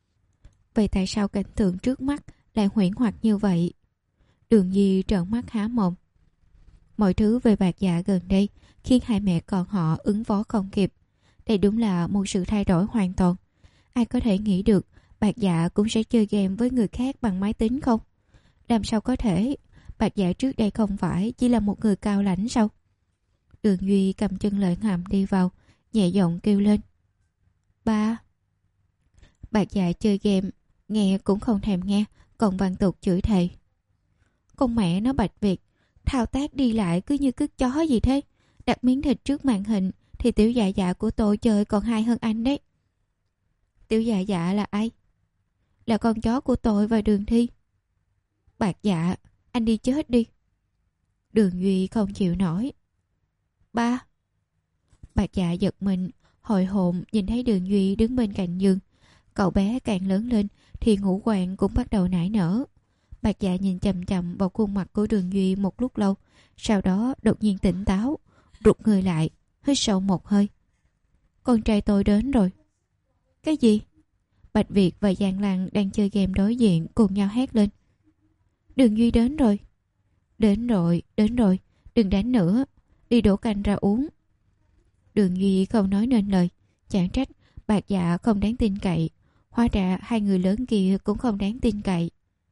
Vậy tại sao cảnh tượng trước mắt lại huyễn hoặc như vậy? Đường Duy trợn mắt há mồm. Mọi thứ về Bạc Dạ gần đây khiến hai mẹ con họ ứng phó không kịp. Đây đúng là một sự thay đổi hoàn toàn. Ai có thể nghĩ được Bạc Dạ cũng sẽ chơi game với người khác bằng máy tính không? Làm sao có thể? Bạc Dạ trước đây không phải chỉ là một người cao lãnh sao? Đường Duy cầm chân Lợi Hàm đi vào, nhẹ giọng kêu lên. Ba. Bạc Dạ chơi game, nghe cũng không thèm nghe, còn văng tục chửi thề. Con mẹ nó Bạch Việt, thao tác đi lại cứ như cứt chó gì thế? Đặt miếng thịt trước màn hình thì tiểu dạ dạ của tôi chơi còn hay hơn anh đấy. Tiểu dạ dạ là ai? Là con chó của tôi và Đường Thi. Bạc Dạ, anh đi chết đi. Đường Duy không chịu nổi. Ba. Bạc Dạ giật mình, hồi hộn nhìn thấy Đường Duy đứng bên cạnh giường. Cậu bé càng lớn lên thì ngũ quan cũng bắt đầu nảy nở. Bạc Dạ nhìn chằm chằm vào khuôn mặt của Đường Duy một lúc lâu, sau đó đột nhiên tỉnh táo, rụt người lại, hít sâu một hơi. Con trai tôi đến rồi. Cái gì? Bạch Việt và Giang Lăng đang chơi game đối diện cùng nhau hét lên. Đường Duy đến rồi. Đến rồi, đến rồi, đừng đánh nữa, đi đổ canh ra uống. Đường Duy không nói nên lời, chẳng trách Bạc Dạ không đáng tin cậy. Hóa ra hai người lớn kia cũng không đáng tin cậy.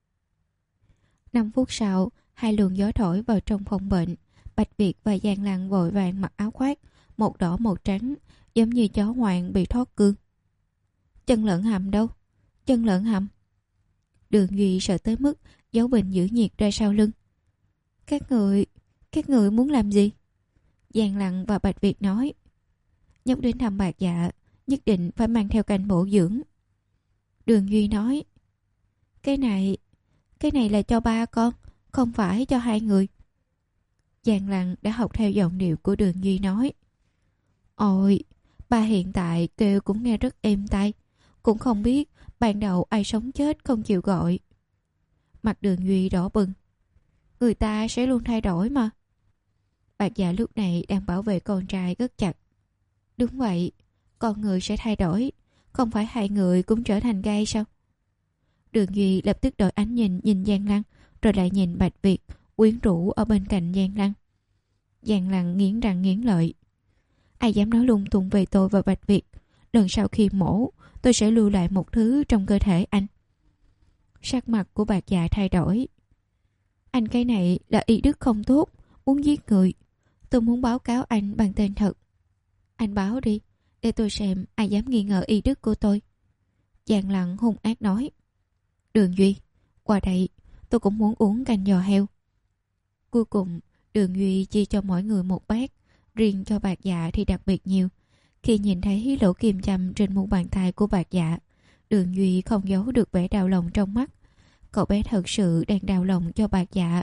Năm phút sau, hai luồng gió thổi vào trong phòng bệnh. Bạch Việt và Giang Lăng vội vàng mặc áo khoác, một đỏ một trắng, giống như chó hoang bị thoát cương. Chân lợn hầm đâu? Chân lợn hầm. Đường Duy sợ tới mức giấu bình giữ nhiệt ra sau lưng. Các người, các người muốn làm gì? Giang Lăng và Bạch Việt nói. Nhóc đến thăm Bạc Dạ, nhất định phải mang theo canh bổ dưỡng. Đường Duy nói. Cái này, cái này là cho ba con, không phải cho hai người. Giang Lăng đã học theo giọng điệu của Đường Duy nói. Ôi, ba hiện tại kêu cũng nghe rất êm tai, cũng không biết ban đầu ai sống chết không chịu gọi. Mặt Đường Duy đỏ bừng. Người ta sẽ luôn thay đổi mà. Bạc Dạ lúc này đang bảo vệ con trai rất chặt. Đúng vậy, con người sẽ thay đổi, không phải hai người cũng trở thành gay sao? Đường Duy lập tức đổi ánh nhìn nhìn Giang Lăng, rồi lại nhìn Bạch Việt quyến rũ ở bên cạnh Giang Lăng. Giang Lăng nghiến răng nghiến lợi. Ai dám nói lung tung về tôi và Bạch Việt, lần sau khi mổ tôi sẽ lưu lại một thứ trong cơ thể anh. Sắc mặt của Bạc Dạ thay đổi. Anh cái này là y đức không tốt, muốn giết người. Tôi muốn báo cáo anh bằng tên thật. Anh báo đi, để tôi xem ai dám nghi ngờ y đức của tôi. Giang Lăng hung ác nói. Đường Duy, qua đây, tôi cũng muốn uống canh giò heo. Cuối cùng, Đường Duy chia cho mỗi người một bát, riêng cho Bạc Dạ thì đặc biệt nhiều. Khi nhìn thấy lỗ kim châm trên mu bàn tay của Bạc Dạ, Đường Duy không giấu được vẻ đau lòng trong mắt. Cậu bé thật sự đang đau lòng cho Bạc Dạ.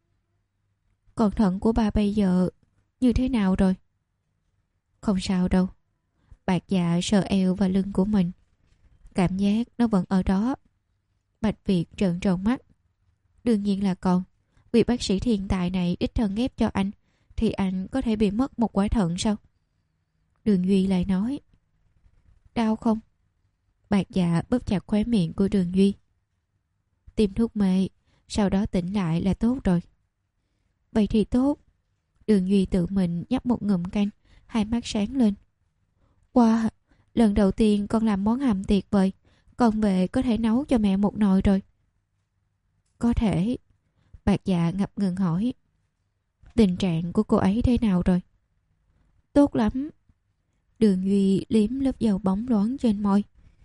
Còn thận của ba bây giờ như thế nào rồi? Không sao đâu. Bạc Dạ sờ eo và lưng của mình. Cảm giác nó vẫn ở đó. Bạch Việt trợn tròn mắt. Đương nhiên là còn. Vì bác sĩ thiên tài này đích thân ghép cho anh, thì anh có thể bị mất một quả thận sao? Đường Duy lại nói. Đau không? Bạc Dạ bóp chặt khóe miệng của Đường Duy. Tiêm thuốc mê, sau đó tỉnh lại là tốt rồi. Vậy thì tốt. Đường Duy tự mình nhấp một ngụm canh, hai mắt sáng lên. Wow, lần đầu tiên con làm món hầm tuyệt vời. Con về có thể nấu cho mẹ một nồi rồi. Có thể. Bạc Dạ ngập ngừng hỏi. Tình trạng của cô ấy thế nào rồi? Tốt lắm. Đường Duy liếm lớp dầu bóng loáng trên môi.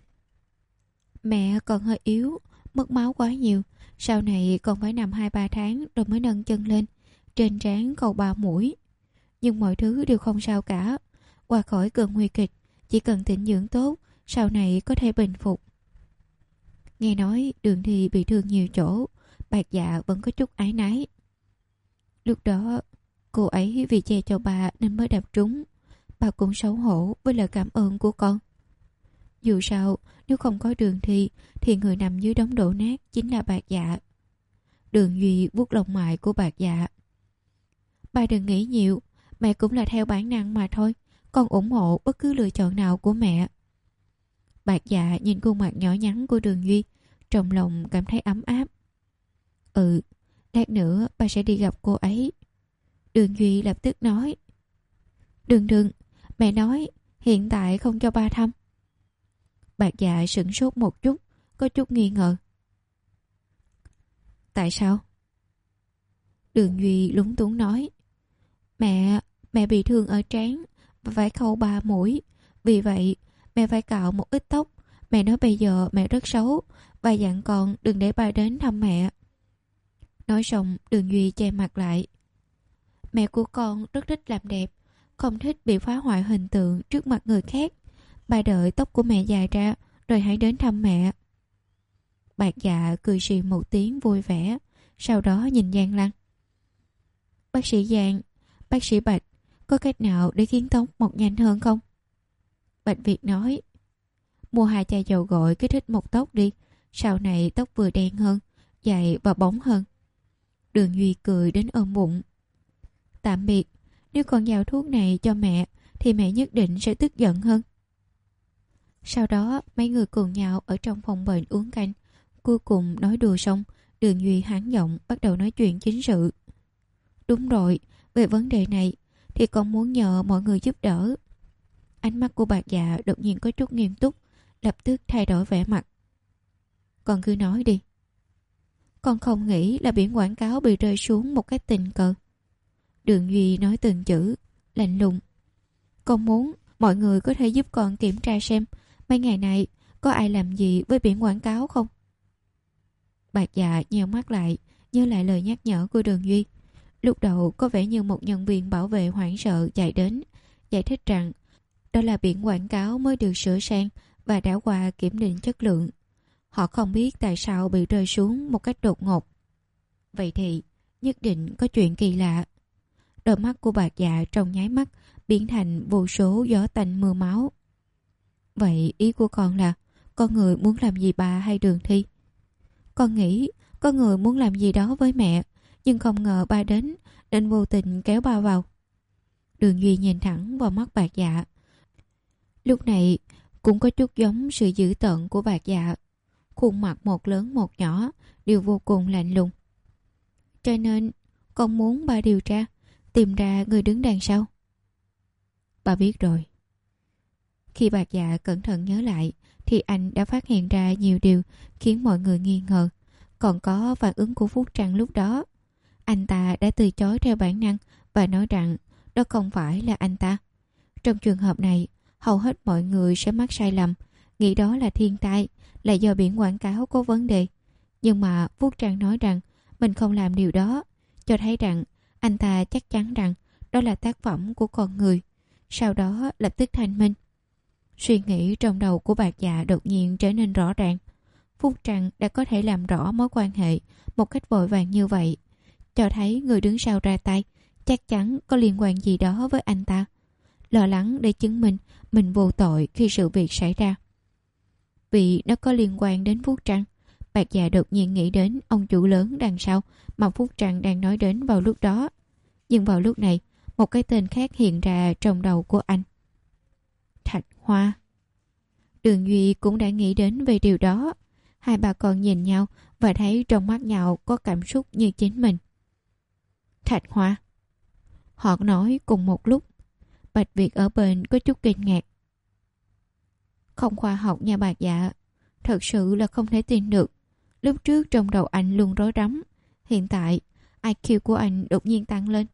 Mẹ còn hơi yếu, mất máu quá nhiều. Sau này còn phải nằm hai ba tháng rồi mới nâng chân lên. Trên trán còn ba mũi. Nhưng mọi thứ đều không sao cả. Qua khỏi cơn nguy kịch, chỉ cần tĩnh dưỡng tốt, sau này có thể bình phục. Nghe nói Đường Thi bị thương nhiều chỗ, Bạc Dạ vẫn có chút áy náy. Lúc đó cô ấy vì che cho bà nên mới đập trúng. Bà cũng xấu hổ với lời cảm ơn của con. Dù sao, nếu không có Đường Thi thì người nằm dưới đống đổ nát chính là Bạc Dạ. Đường Duy vuốt lông mày của Bạc Dạ. Bà đừng nghĩ nhiều, mẹ cũng là theo bản năng mà thôi. Con ủng hộ bất cứ lựa chọn nào của mẹ. Bạc Dạ nhìn khuôn mặt nhỏ nhắn của Đường Duy, trong lòng cảm thấy ấm áp. Ừ, lát nữa bà sẽ đi gặp cô ấy. Đường Duy lập tức nói. Đừng đừng, mẹ nói hiện tại không cho ba thăm. Bạc Dạ sửng sốt một chút, có chút nghi ngờ. Tại sao? Đường Duy lúng túng nói. Mẹ, mẹ bị thương ở trán và phải khâu ba mũi. Vì vậy, mẹ phải cạo một ít tóc. Mẹ nói bây giờ mẹ rất xấu và dặn con đừng để ba đến thăm mẹ. Nói xong, Đường Duy che mặt lại. Mẹ của con rất thích làm đẹp, không thích bị phá hoại hình tượng trước mặt người khác. Ba đợi tóc của mẹ dài ra rồi hãy đến thăm mẹ. Bạc Dạ cười xì một tiếng vui vẻ, sau đó nhìn Giang Lăng. Bác sĩ Giang, bác sĩ Bạch, có cách nào để khiến tóc mọc nhanh hơn không? Bạch Việt nói, mua hai chai dầu gội kích thích mọc tóc đi, sau này tóc vừa đen hơn, dài và bóng hơn. Đường Duy cười đến ôm bụng. Tạm biệt, nếu còn giao thuốc này cho mẹ thì mẹ nhất định sẽ tức giận hơn. Sau đó mấy người cùng nhau ở trong phòng bệnh uống canh. Cuối cùng nói đùa xong, Đường Duy háng giọng bắt đầu nói chuyện chính sự. Đúng rồi, về vấn đề này thì con muốn nhờ mọi người giúp đỡ. Ánh mắt của Bạc Dạ đột nhiên có chút nghiêm túc, lập tức thay đổi vẻ mặt. Con cứ nói đi. Con không nghĩ là biển quảng cáo bị rơi xuống một cách tình cờ. Đường Duy nói từng chữ, lạnh lùng. Con muốn mọi người có thể giúp con kiểm tra xem mấy ngày này có ai làm gì với biển quảng cáo không? Bạc Dạ nheo mắt lại, nhớ lại lời nhắc nhở của Đường Duy. Lúc đầu có vẻ như một nhân viên bảo vệ hoảng sợ chạy đến, giải thích rằng đó là biển quảng cáo mới được sửa sang và đã qua kiểm định chất lượng. Họ không biết tại sao bị rơi xuống một cách đột ngột. Vậy thì nhất định có chuyện kỳ lạ. Đôi mắt của Bạc Dạ trong nháy mắt biến thành vô số gió tanh mưa máu. Vậy ý của con là con người muốn làm gì bà hay Đường Thi? Con nghĩ có người muốn làm gì đó với mẹ, nhưng không ngờ ba đến nên vô tình kéo ba vào. Đường Duy nhìn thẳng vào mắt Bạc Dạ. Lúc này cũng có chút giống sự dữ tợn của Bạc Dạ. Khuôn mặt một lớn một nhỏ đều vô cùng lạnh lùng. Cho nên con muốn ba điều tra, tìm ra người đứng đằng sau. Ba biết rồi. Khi Bạc Dạ cẩn thận nhớ lại thì anh đã phát hiện ra nhiều điều khiến mọi người nghi ngờ. Còn có phản ứng của Phúc Trăng lúc đó. Anh ta đã từ chối theo bản năng và nói rằng đó không phải là anh ta. Trong trường hợp này, hầu hết mọi người sẽ mắc sai lầm, nghĩ đó là thiên tai, là do biển quảng cáo có vấn đề. Nhưng mà Phúc Trăng nói rằng mình không làm điều đó, cho thấy rằng anh ta chắc chắn rằng đó là tác phẩm của con người. Sau đó lập tức thanh minh. Suy nghĩ trong đầu của Bạc Dạ đột nhiên trở nên rõ ràng. Phúc Trăng đã có thể làm rõ mối quan hệ một cách vội vàng như vậy, cho thấy người đứng sau ra tay chắc chắn có liên quan gì đó với anh ta. Lo lắng để chứng minh mình vô tội khi sự việc xảy ra. Vì nó có liên quan đến Phúc Trăng, Bạc Dạ đột nhiên nghĩ đến ông chủ lớn đằng sau mà Phúc Trăng đang nói đến vào lúc đó. Nhưng vào lúc này, một cái tên khác hiện ra trong đầu của anh. Thạch Hoa. Đường Duy cũng đã nghĩ đến về điều đó. Hai bà con nhìn nhau và thấy trong mắt nhau có cảm xúc như chính mình. Thạch Hoa. Họ nói cùng một lúc. Bạch Việt ở bên có chút kinh ngạc. Không khoa học nha Bạc Dạ. Thật sự là không thể tin được. Lúc trước trong đầu anh luôn rối rắm. Hiện tại i kiu của anh đột nhiên tăng lên.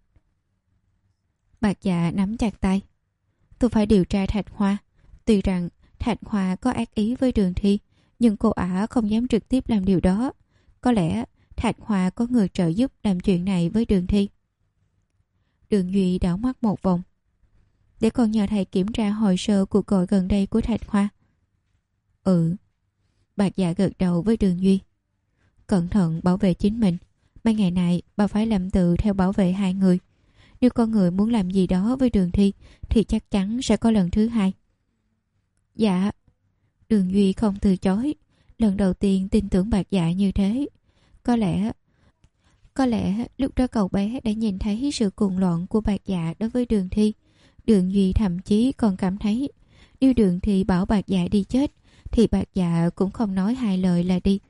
Bạc Dạ nắm chặt tay. Tôi phải điều tra Thạch Hoa. Tuy rằng Thạch Hoa có ác ý với Đường Thi, nhưng cô ả không dám trực tiếp làm điều đó. Có lẽ Thạch Hoa có người trợ giúp làm chuyện này với Đường Thi. Đường Duy đảo mắt một vòng. Để con nhờ thầy kiểm tra hồ sơ cuộc gọi gần đây của Thạch Hoa. Ừ. Bạc Dạ gật đầu với Đường Duy. Cẩn thận bảo vệ chính mình. Mấy ngày này bà phải làm tự theo bảo vệ hai người. Nếu con người muốn làm gì đó với Đường Thi thì chắc chắn sẽ có lần thứ hai. Dạ. Đường Duy không từ chối. Lần đầu tiên tin tưởng Bạc Dạ như thế. Có lẽ Có lẽ lúc đó cậu bé đã nhìn thấy sự cuồng loạn của Bạc Dạ đối với Đường Thi. Đường Duy thậm chí còn cảm thấy nếu Đường Thi bảo Bạc Dạ đi chết thì Bạc Dạ cũng không nói hai lời là đi.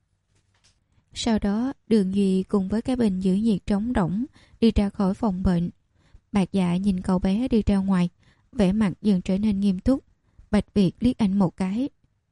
Sau đó Đường Duy cùng với cái bình giữ nhiệt trống rỗng đi ra khỏi phòng bệnh. Bạc Dạ nhìn cậu bé đi ra ngoài, vẻ mặt dần trở nên nghiêm túc. Bạch Việt liếc anh một cái.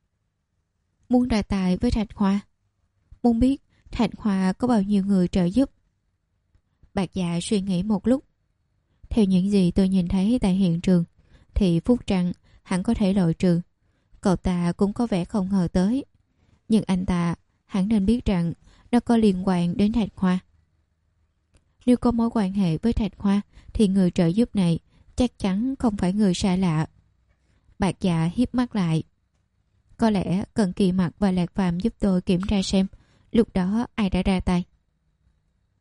Muốn ra tài với Thạch Hoa. Muốn biết Thạch Hoa có bao nhiêu người trợ giúp. Bạc Dạ suy nghĩ một lúc. Theo những gì tôi nhìn thấy tại hiện trường thì Phúc Trăng hẳn có thể loại trừ. Cậu ta cũng có vẻ không ngờ tới. Nhưng anh ta hẳn nên biết rằng nó có liên quan đến Thạch Hoa. Nếu có mối quan hệ với Thạch Hoa thì người trợ giúp này chắc chắn không phải người xa lạ. Bạc Dạ hiếp mắt lại. Có lẽ cần Kỳ Mặc và Lạc Phàm giúp tôi kiểm tra xem lúc đó ai đã ra tay.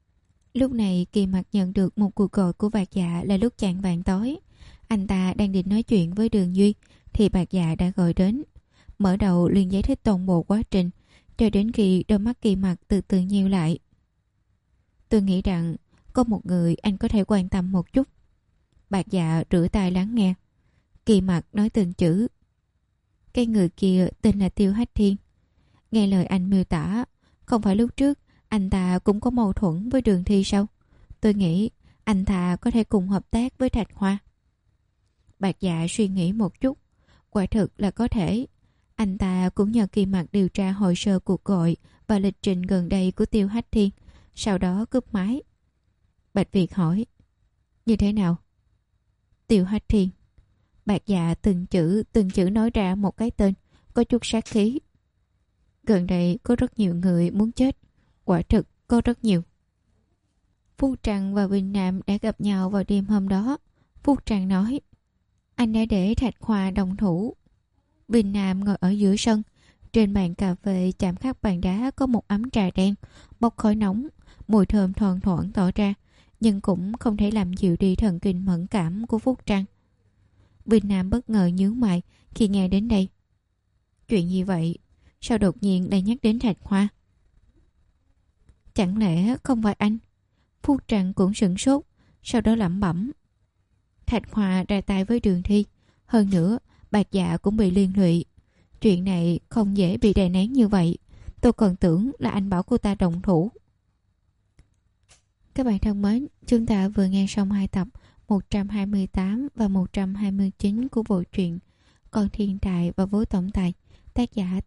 Lúc này Kỳ Mặc nhận được một cuộc gọi của Bạc Dạ là lúc chạng vạng tối. Anh ta đang định nói chuyện với Đường Duy thì Bạc Dạ đã gọi đến. Mở đầu liền giải thích toàn bộ quá trình, cho đến khi đôi mắt Kỳ Mặc từ từ nheo lại. Tôi nghĩ rằng có một người anh có thể quan tâm một chút. Bạc Dạ rửa tai lắng nghe. Kỳ Mặc nói từng chữ. Cái người kia tên là Tiêu Hách Thiên. Nghe lời anh miêu tả, không phải lúc trước anh ta cũng có mâu thuẫn với Đường Thi sao? Tôi nghĩ anh ta có thể cùng hợp tác với Thạch Hoa. Bạc Dạ suy nghĩ một chút. Quả thực là có thể. Anh ta cũng nhờ Kỳ Mặc điều tra hồ sơ cuộc gọi và lịch trình gần đây của Tiêu Hách Thiên, sau đó cướp máy. Bạch Việt hỏi, như thế nào? Tiêu Hách Thiên. Bạc Dạ từng chữ từng chữ nói ra một cái tên, có chút sát khí. Gần đây có rất nhiều người muốn chết. Quả thực có rất nhiều. Phú Trăng và Bình Nam đã gặp nhau vào đêm hôm đó. Phú Trăng nói, anh đã để Thạch Khoa đồng thủ. Bình Nam ngồi ở giữa sân. Trên bàn cà phê chạm khắc bàn đá có một ấm trà đen, bốc khói nóng, mùi thơm thoang thoảng tỏ ra, nhưng cũng không thể làm dịu đi thần kinh mẫn cảm của Phú Trăng. Bình Nam bất ngờ nhướng mày khi nghe đến đây. Chuyện gì vậy? Sao đột nhiên lại nhắc đến Thạch Hoa? Chẳng lẽ không phải anh? Phú Trăng cũng sửng sốt, sau đó lẩm bẩm. Thạch Hoa ra tay với Đường Thi. Hơn nữa, Bạc Dạ cũng bị liên lụy. Chuyện này không dễ bị đè nén như vậy. Tôi còn tưởng là anh bảo cô ta động thủ. Các bạn thân mến, chúng ta vừa nghe xong hai tập một trăm hai mươi tám và một trăm hai mươi chín của bộ truyện Con Thiên Tài và Bố Tổng Tài, tác giả